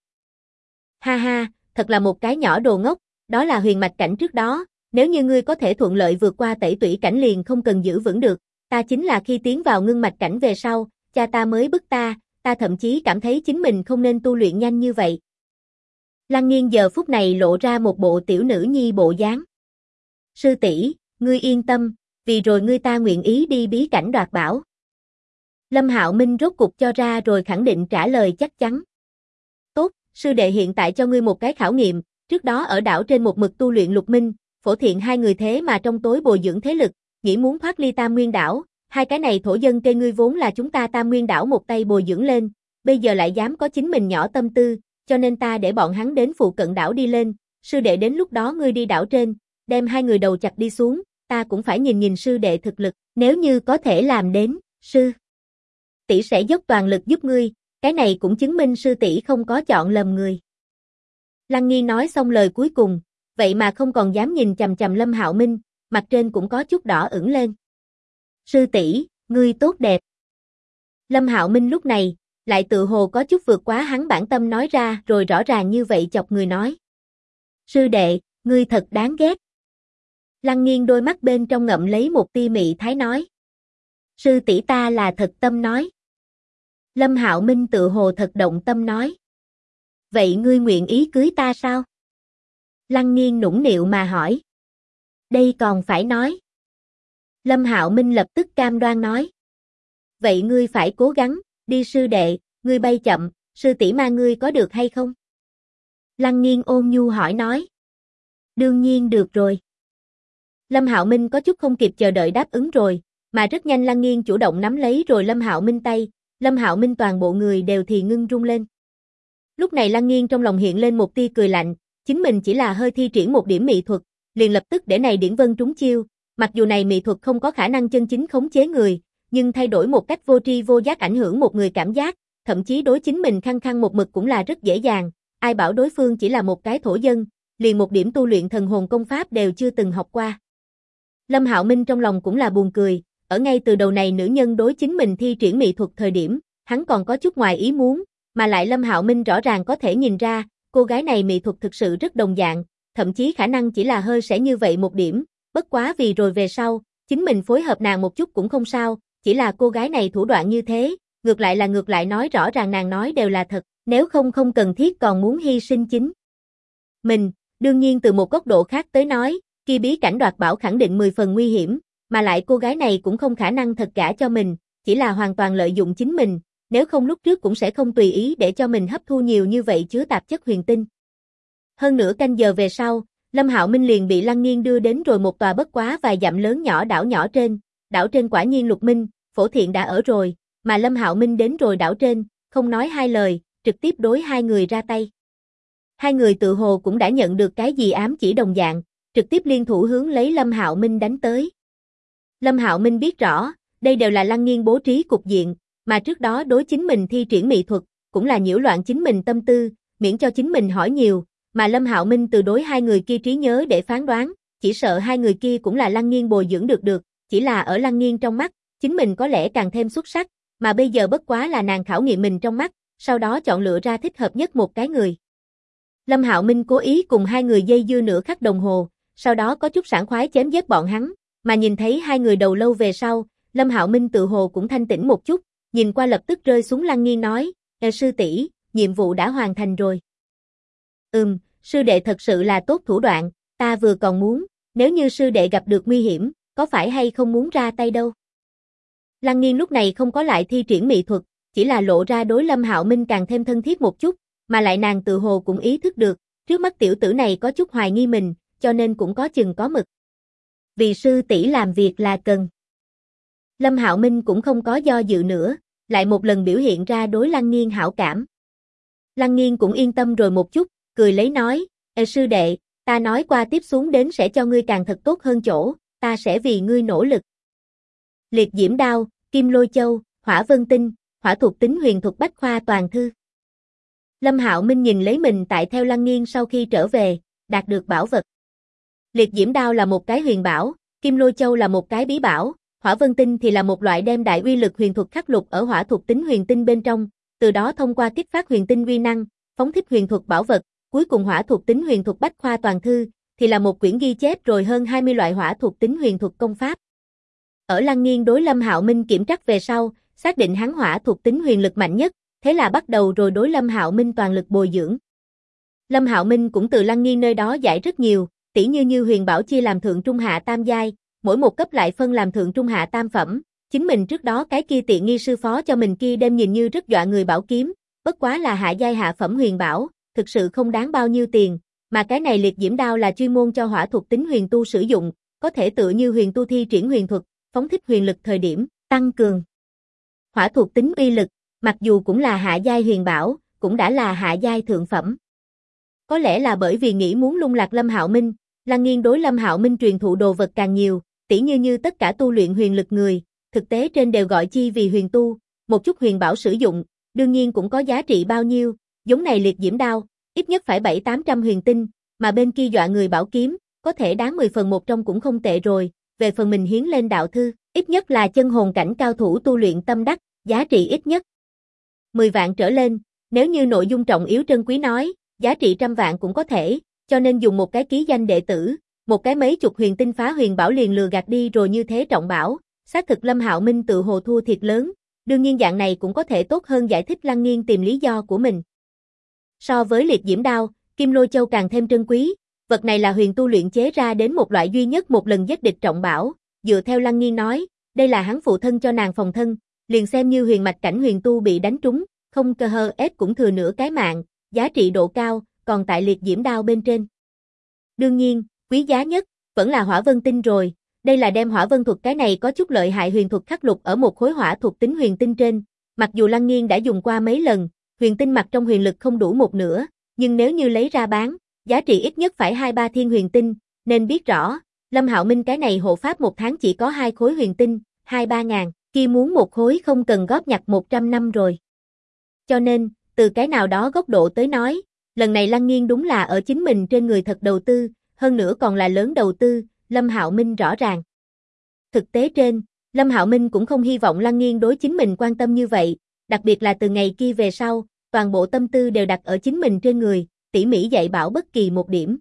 Ha ha, thật là một cái nhỏ đồ ngốc, đó là huyền mạch cảnh trước đó, nếu như ngươi có thể thuận lợi vượt qua tẩy tủy cảnh liền không cần giữ vững được, ta chính là khi tiến vào ngưng mạch cảnh về sau, cha ta mới bức ta thậm chí cảm thấy chính mình không nên tu luyện nhanh như vậy. Lăng Nghiên giờ phút này lộ ra một bộ tiểu nữ nhi bộ dáng. Sư tỷ, ngươi yên tâm, vì rồi ngươi ta nguyện ý đi bí cảnh đoạt bảo. Lâm Hạo Minh rốt cục cho ra rồi khẳng định trả lời chắc chắn. Tốt, sư đệ hiện tại cho ngươi một cái khảo nghiệm, trước đó ở đảo trên một mực tu luyện Lục Minh, Phổ Thiện hai người thế mà trong tối bồi dưỡng thế lực, nghĩ muốn thoát ly Tam Nguyên đảo, hai cái này thổ dân cây ngươi vốn là chúng ta Tam Nguyên đảo một tay bồi dưỡng lên, bây giờ lại dám có chính mình nhỏ tâm tư, cho nên ta để bọn hắn đến phụ cận đảo đi lên, sư đệ đến lúc đó ngươi đi đảo trên, đem hai người đầu chặt đi xuống, ta cũng phải nhìn nhìn sư đệ thực lực, nếu như có thể làm đến, sư tỷ sẽ dốc toàn lực giúp ngươi, cái này cũng chứng minh sư tỷ không có chọn lầm người. Lăng Nghi nói xong lời cuối cùng, vậy mà không còn dám nhìn chằm chằm Lâm Hạo Minh, mặt trên cũng có chút đỏ ửng lên. Sư tỷ, ngươi tốt đẹp. Lâm Hạo Minh lúc này, lại tự hồ có chút vượt quá hắn bản tâm nói ra rồi rõ ràng như vậy chọc người nói. Sư đệ, ngươi thật đáng ghét. Lăng Nghiên đôi mắt bên trong ngậm lấy một tia mị thái nói. Sư tỷ ta là thật tâm nói. Lâm Hạo Minh tự hồ thật động tâm nói. Vậy ngươi nguyện ý cưới ta sao? Lăng Nghiên nũng nịu mà hỏi. Đây còn phải nói. Lâm Hạo Minh lập tức cam đoan nói. Vậy ngươi phải cố gắng, đi sư đệ, ngươi bay chậm, sư tỷ ma ngươi có được hay không? Lăng Nghiên ôn nhu hỏi nói. Đương nhiên được rồi. Lâm Hạo Minh có chút không kịp chờ đợi đáp ứng rồi, mà rất nhanh Lăng Nghiên chủ động nắm lấy rồi Lâm Hạo Minh tay, Lâm Hạo Minh toàn bộ người đều thì ngưng rung lên. Lúc này Lăng Nghiên trong lòng hiện lên một tia cười lạnh, chính mình chỉ là hơi thi triển một điểm mỹ thuật, liền lập tức để này Điển Vân trúng chiêu, mặc dù này mỹ thuật không có khả năng chân chính khống chế người, nhưng thay đổi một cách vô tri vô giác ảnh hưởng một người cảm giác, thậm chí đối chính mình khăng khăng một mực cũng là rất dễ dàng, ai bảo đối phương chỉ là một cái thổ dân, liền một điểm tu luyện thần hồn công pháp đều chưa từng học qua. Lâm Hạo Minh trong lòng cũng là buồn cười, ở ngay từ đầu này nữ nhân đối chính mình thi triển mỹ thuật thời điểm, hắn còn có chút ngoài ý muốn, mà lại Lâm Hạo Minh rõ ràng có thể nhìn ra, cô gái này mỹ thuật thực sự rất đồng dạng, thậm chí khả năng chỉ là hơi sẽ như vậy một điểm, bất quá vì rồi về sau, chính mình phối hợp nàng một chút cũng không sao, chỉ là cô gái này thủ đoạn như thế, ngược lại nói rõ ràng nàng nói đều là thật, nếu không cần thiết còn muốn hy sinh chính mình, đương nhiên từ một góc độ khác tới nói, kia bí cảnh đoạt bảo khẳng định 10 phần nguy hiểm, mà lại cô gái này cũng không khả năng thật gả cho mình, chỉ là hoàn toàn lợi dụng chính mình, nếu không lúc trước cũng sẽ không tùy ý để cho mình hấp thu nhiều như vậy chứa tạp chất huyền tinh. Hơn nửa canh giờ về sau, Lâm Hạo Minh liền bị Lăng Nghiên đưa đến rồi một tòa bất quá vài dặm lớn nhỏ đảo trên quả nhiên Lục Minh, Phổ Thiện đã ở rồi, mà Lâm Hạo Minh đến rồi đảo trên, không nói hai lời, trực tiếp đối hai người ra tay. Hai người tự hồ cũng đã nhận được cái gì ám chỉ đồng dạng, trực tiếp liên thủ hướng lấy Lâm Hạo Minh đánh tới. Lâm Hạo Minh biết rõ, đây đều là Lăng Nghiên bố trí cục diện, mà trước đó đối chính mình thi triển mỹ thuật, cũng là nhiễu loạn chính mình tâm tư, miễn cho chính mình hỏi nhiều, mà Lâm Hạo Minh từ đối hai người kia trí nhớ để phán đoán, chỉ sợ hai người kia cũng là Lăng Nghiên bồi dưỡng được, chỉ là ở Lăng Nghiên trong mắt, chính mình có lẽ càng thêm xuất sắc, mà bây giờ bất quá là nàng khảo nghiệm mình trong mắt, sau đó chọn lựa ra thích hợp nhất một cái người. Lâm Hạo Minh cố ý cùng hai người dây dưa nửa khắc đồng hồ, sau đó có chút sảng khoái chém giết bọn hắn, mà nhìn thấy hai người đầu lâu về sau, Lâm Hạo Minh tự hồ cũng thanh tĩnh một chút, nhìn qua lập tức rơi xuống Lăng Nghiên nói, sư tỷ, nhiệm vụ đã hoàn thành rồi. Sư đệ thật sự là tốt thủ đoạn, ta vừa còn muốn, nếu như sư đệ gặp được nguy hiểm, có phải hay không muốn ra tay đâu. Lăng Nghiên lúc này không có lại thi triển mỹ thuật, chỉ là lộ ra đối Lâm Hạo Minh càng thêm thân thiết một chút, mà lại nàng tự hồ cũng ý thức được, trước mắt tiểu tử này có chút hoài nghi mình, cho nên cũng có chừng có mực. Vì sư tỷ làm việc là cần. Lâm Hạo Minh cũng không có do dự nữa, lại một lần biểu hiện ra đối Lăng Nghiên hảo cảm. Lăng Nghiên cũng yên tâm rồi một chút, cười lấy nói, sư đệ, ta nói qua tiếp xuống đến sẽ cho ngươi càng thật tốt hơn chỗ, ta sẽ vì ngươi nỗ lực. Liệt diễm đao, kim lôi châu, hỏa vân tinh, hỏa thuộc tính huyền thuật bách khoa toàn thư. Lâm Hạo Minh nhìn lấy mình tại theo Lăng Nghiên sau khi trở về, đạt được bảo vật. Liệt diễm đao là một cái huyền bảo, kim lôi châu là một cái bí bảo, hỏa vân tinh thì là một loại đem đại uy lực huyền thuật khắc lục ở hỏa thuộc tính huyền tinh bên trong, từ đó thông qua kích phát huyền tinh uy năng, phóng thích huyền thuật bảo vật, cuối cùng hỏa thuộc tính huyền thuật bách khoa toàn thư, thì là một quyển ghi chép rồi hơn 20 loại hỏa thuộc tính huyền thuật công pháp. Ở Lăng Nghiên đối Lâm Hạo Minh kiểm trắc về sau, xác định hắn hỏa thuộc tính huyền lực mạnh nhất, thế là bắt đầu rồi đối Lâm Hạo Minh toàn lực bồi dưỡng. Lâm Hạo Minh cũng từ Lăng Nghiên nơi đó giải rất nhiều, tỉ như huyền bảo chia làm thượng trung hạ tam giai, mỗi một cấp lại phân làm thượng trung hạ tam phẩm, chính mình trước đó cái kia tiện nghi sư phó cho mình kia đem nhìn như rất dọa người bảo kiếm, bất quá là hạ giai hạ phẩm huyền bảo, thực sự không đáng bao nhiêu tiền, mà cái này liệt diễm đao là chuyên môn cho hỏa thuộc tính huyền tu sử dụng, có thể tựa như huyền tu thi triển huyền thuật, phóng thích huyền lực thời điểm, tăng cường hỏa thuộc tính uy lực, mặc dù cũng là hạ giai huyền bảo, cũng đã là hạ giai thượng phẩm. Có lẽ là bởi vì nghĩ muốn lung lạc Lâm Hạo Minh, Lăng Nghiên đối Lâm Hạo Minh truyền thụ đồ vật càng nhiều, tỉ như tất cả tu luyện huyền lực người, thực tế trên đều gọi chi vì huyền tu, một chút huyền bảo sử dụng, đương nhiên cũng có giá trị bao nhiêu, giống này liệt diễm đao, ít nhất phải 700-800 huyền tinh, mà bên kia dọa người bảo kiếm, có thể đáng 10 phần 1 trong cũng không tệ rồi, về phần mình hiến lên đạo thư, ít nhất là chân hồn cảnh cao thủ tu luyện tâm đắc, giá trị ít nhất 10 vạn trở lên, nếu như nội dung trọng yếu trân quý nói, giá trị trăm vạn cũng có thể, cho nên dùng một cái ký danh đệ tử, một cái mấy chục huyền tinh phá huyền bảo liền lừa gạt đi rồi như thế trọng bảo, xác thực Lâm Hạo Minh tự hồ thua thiệt lớn, đương nhiên dạng này cũng có thể tốt hơn giải thích Lăng Nghiên tìm lý do của mình. So với liệt diễm đao, Kim Lôi Châu càng thêm trân quý, vật này là huyền tu luyện chế ra đến một loại duy nhất một lần giết địch trọng bảo, dựa theo Lăng Nghiên nói, đây là hắn phụ thân cho nàng phòng thân, liền xem như huyền mạch cảnh huyền tu bị đánh trúng, không cơ hơ ép cũng thừa nửa cái mạng, giá trị độ cao, còn tại liệt diễm đao bên trên. Đương nhiên, quý giá nhất, vẫn là hỏa vân tinh rồi, đây là đem hỏa vân thuật cái này có chút lợi hại huyền thuật khắc lục ở một khối hỏa thuộc tính huyền tinh trên, mặc dù Lăng Nghiên đã dùng qua mấy lần, huyền tinh mặt trong huyền lực không đủ một nửa, nhưng nếu như lấy ra bán, giá trị ít nhất phải 2-3 thiên huyền tinh, nên biết rõ, Lâm Hạo Minh cái này hộ pháp một tháng chỉ có 2 khối huyền tinh, 2-3 ngàn, kia muốn một khối không cần góp nhặt 100 năm rồi. Cho nên, từ cái nào đó góc độ tới nói, lần này Lăng Nghiên đúng là ở chính mình trên người thật đầu tư, hơn nữa còn là lớn đầu tư, Lâm Hạo Minh rõ ràng. Thực tế trên, Lâm Hạo Minh cũng không hy vọng Lăng Nghiên đối chính mình quan tâm như vậy, đặc biệt là từ ngày kia về sau, toàn bộ tâm tư đều đặt ở chính mình trên người, tỉ mỉ dạy bảo bất kỳ một điểm.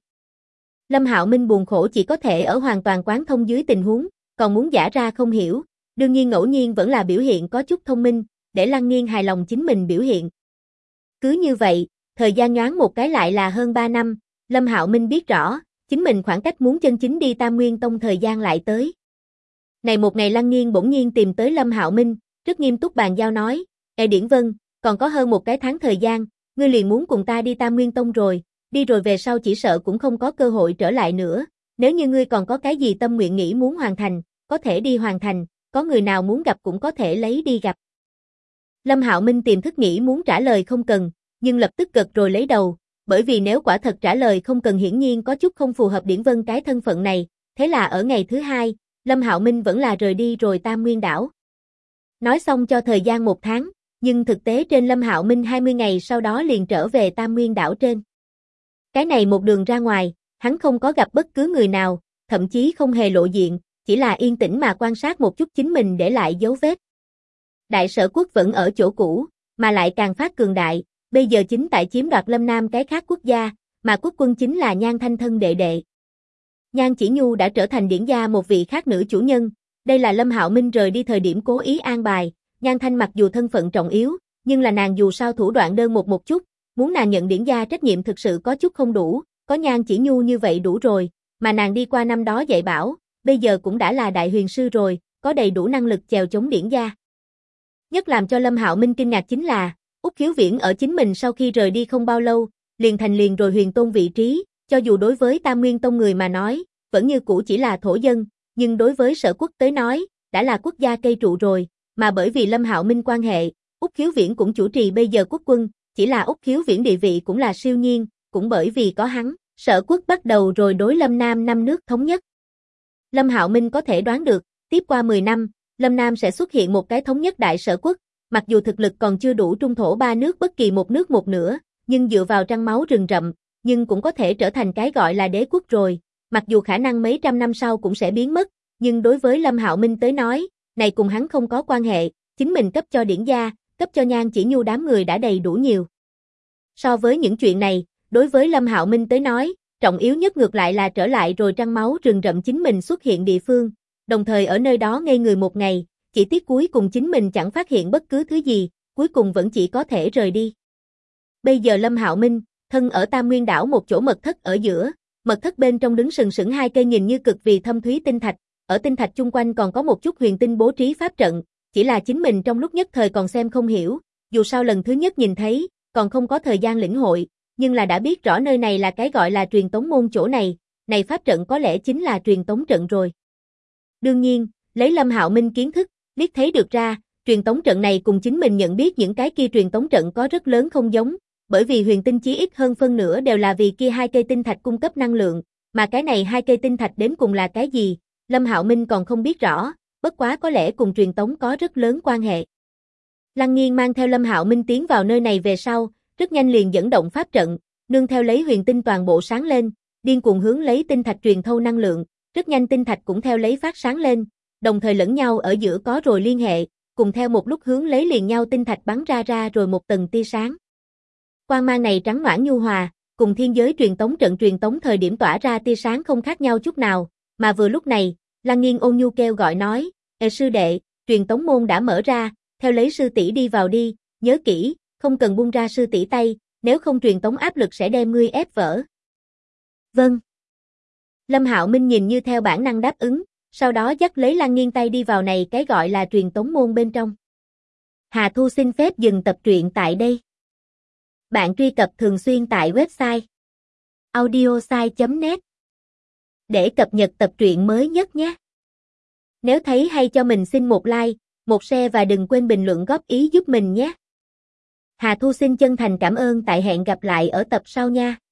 Lâm Hạo Minh buồn khổ chỉ có thể ở hoàn toàn quán thông dưới tình huống, còn muốn giả ra không hiểu, đương nhiên ngẫu nhiên vẫn là biểu hiện có chút thông minh, để Lăng Nghiên hài lòng chính mình biểu hiện. Cứ như vậy, thời gian nhoáng một cái lại là hơn 3 năm, Lâm Hạo Minh biết rõ, chính mình khoảng cách muốn chân chính đi Tam Nguyên Tông thời gian lại tới. Này một ngày Lăng Nghiên bỗng nhiên tìm tới Lâm Hạo Minh, rất nghiêm túc bàn giao nói, Điển Vân, còn có hơn một cái tháng thời gian, ngươi liền muốn cùng ta đi Tam Nguyên Tông rồi, đi rồi về sau chỉ sợ cũng không có cơ hội trở lại nữa, nếu như ngươi còn có cái gì tâm nguyện nghĩ muốn hoàn thành, có thể đi hoàn thành, có người nào muốn gặp cũng có thể lấy đi gặp. Lâm Hạo Minh tiềm thức nghĩ muốn trả lời không cần, nhưng lập tức gật rồi lấy đầu, bởi vì nếu quả thật trả lời không cần hiển nhiên có chút không phù hợp Điển Vân cái thân phận này, thế là ở ngày thứ hai, Lâm Hạo Minh vẫn là rời đi rồi Tam Nguyên đảo. Nói xong cho thời gian 1 tháng, nhưng thực tế trên Lâm Hạo Minh 20 ngày sau đó liền trở về Tam Nguyên đảo trên. Cái này một đường ra ngoài, hắn không có gặp bất cứ người nào, thậm chí không hề lộ diện, chỉ là yên tĩnh mà quan sát một chút chính mình để lại dấu vết. Đại Sở quốc vẫn ở chỗ cũ, mà lại càng phát cường đại, bây giờ chính tại chiếm đoạt Lâm Nam cái khác quốc gia, mà quốc quân chính là Nhan Thanh thân đệ đệ. Nhan Chỉ Nhu đã trở thành điển gia một vị khác nữ chủ nhân, đây là Lâm Hạo Minh rời đi thời điểm cố ý an bài, Nhan Thanh mặc dù thân phận trọng yếu, nhưng là nàng dù sao thủ đoạn đơn một chút, muốn nàng nhận điển gia trách nhiệm thực sự có chút không đủ, có Nhan Chỉ Nhu như vậy đủ rồi, mà nàng đi qua năm đó dạy bảo, bây giờ cũng đã là đại huyền sư rồi, có đầy đủ năng lực chèo chống điển gia. Nhất làm cho Lâm Hạo Minh kinh ngạc chính là, Úc Khiếu Viễn ở chính mình sau khi rời đi không bao lâu, liền thành liền rồi huyền tôn vị trí, cho dù đối với Tam Nguyên Tông người mà nói, vẫn như cũ chỉ là thổ dân, nhưng đối với Sở quốc tới nói, đã là quốc gia cây trụ rồi, mà bởi vì Lâm Hạo Minh quan hệ, Úc Khiếu Viễn cũng chủ trì bây giờ quốc quân, chỉ là Úc Khiếu Viễn địa vị cũng là siêu nhiên, cũng bởi vì có hắn, Sở quốc bắt đầu rồi đối Lâm Nam 5 nước thống nhất. Lâm Hạo Minh có thể đoán được, tiếp qua 10 năm, Lâm Nam sẽ xuất hiện một cái thống nhất đại Sở quốc, mặc dù thực lực còn chưa đủ trung thổ 3 nước bất kỳ một nước một nửa, nhưng dựa vào trăng máu rừng rậm, nhưng cũng có thể trở thành cái gọi là đế quốc rồi, mặc dù khả năng mấy trăm năm sau cũng sẽ biến mất, nhưng đối với Lâm Hạo Minh tới nói, này cùng hắn không có quan hệ, chính mình cấp cho điển gia, cấp cho Nhan Chỉ Nhu đám người đã đầy đủ nhiều. So với những chuyện này, đối với Lâm Hạo Minh tới nói, trọng yếu nhất ngược lại là trở lại rồi trăng máu rừng rậm chính mình xuất hiện địa phương, đồng thời ở nơi đó ngây người một ngày, chỉ tiếc cuối cùng chính mình chẳng phát hiện bất cứ thứ gì, cuối cùng vẫn chỉ có thể rời đi. Bây giờ Lâm Hạo Minh, thân ở Tam Nguyên đảo một chỗ mật thất ở giữa, mật thất bên trong đứng sừng sững 2 cây nhìn như cực vì thâm thúy tinh thạch, ở tinh thạch chung quanh còn có một chút huyền tinh bố trí pháp trận, chỉ là chính mình trong lúc nhất thời còn xem không hiểu, dù sao lần thứ nhất nhìn thấy, còn không có thời gian lĩnh hội, nhưng là đã biết rõ nơi này là cái gọi là truyền tống môn chỗ này pháp trận có lẽ chính là truyền tống trận rồi. Đương nhiên, lấy Lâm Hạo Minh kiến thức, liếc thấy được ra, truyền tống trận này cùng chính mình nhận biết những cái kia truyền tống trận có rất lớn không giống, bởi vì huyền tinh chí ít hơn phân nửa đều là vì kia 2 cây tinh thạch cung cấp năng lượng, mà cái này 2 cây tinh thạch đến cùng là cái gì, Lâm Hạo Minh còn không biết rõ, bất quá có lẽ cùng truyền tống có rất lớn quan hệ. Lăng Nghiên mang theo Lâm Hạo Minh tiến vào nơi này về sau, rất nhanh liền dẫn động pháp trận, nương theo lấy huyền tinh toàn bộ sáng lên, điên cuồng hướng lấy tinh thạch truyền thâu năng lượng, Rất nhanh tinh thạch cũng theo lấy phát sáng lên, đồng thời lẫn nhau ở giữa có rồi liên hệ, cùng theo một lúc hướng lấy liền nhau tinh thạch bắn ra rồi một tầng tia sáng. Quang mang này trắng noãn nhu hòa, cùng thiên giới truyền tống trận truyền tống thời điểm tỏa ra tia sáng không khác nhau chút nào, mà vừa lúc này, Lăng Nghiên ôn nhu kêu gọi nói, sư đệ, truyền tống môn đã mở ra, theo lấy sư tỷ đi vào đi, nhớ kỹ, không cần buông ra sư tỷ tay, nếu không truyền tống áp lực sẽ đem ngươi ép vỡ. Vâng. Lâm Hạo Minh nhìn như theo bản năng đáp ứng, sau đó dắt lấy Lăng Nghiên tay đi vào này cái gọi là truyền tống môn bên trong. Hà Thu xin phép dừng tập truyện tại đây. Bạn truy cập thường xuyên tại website audiosai.net để cập nhật tập truyện mới nhất nhé. Nếu thấy hay cho mình xin một like, một share và đừng quên bình luận góp ý giúp mình nhé. Hà Thu xin chân thành cảm ơn, tại hẹn gặp lại ở tập sau nha.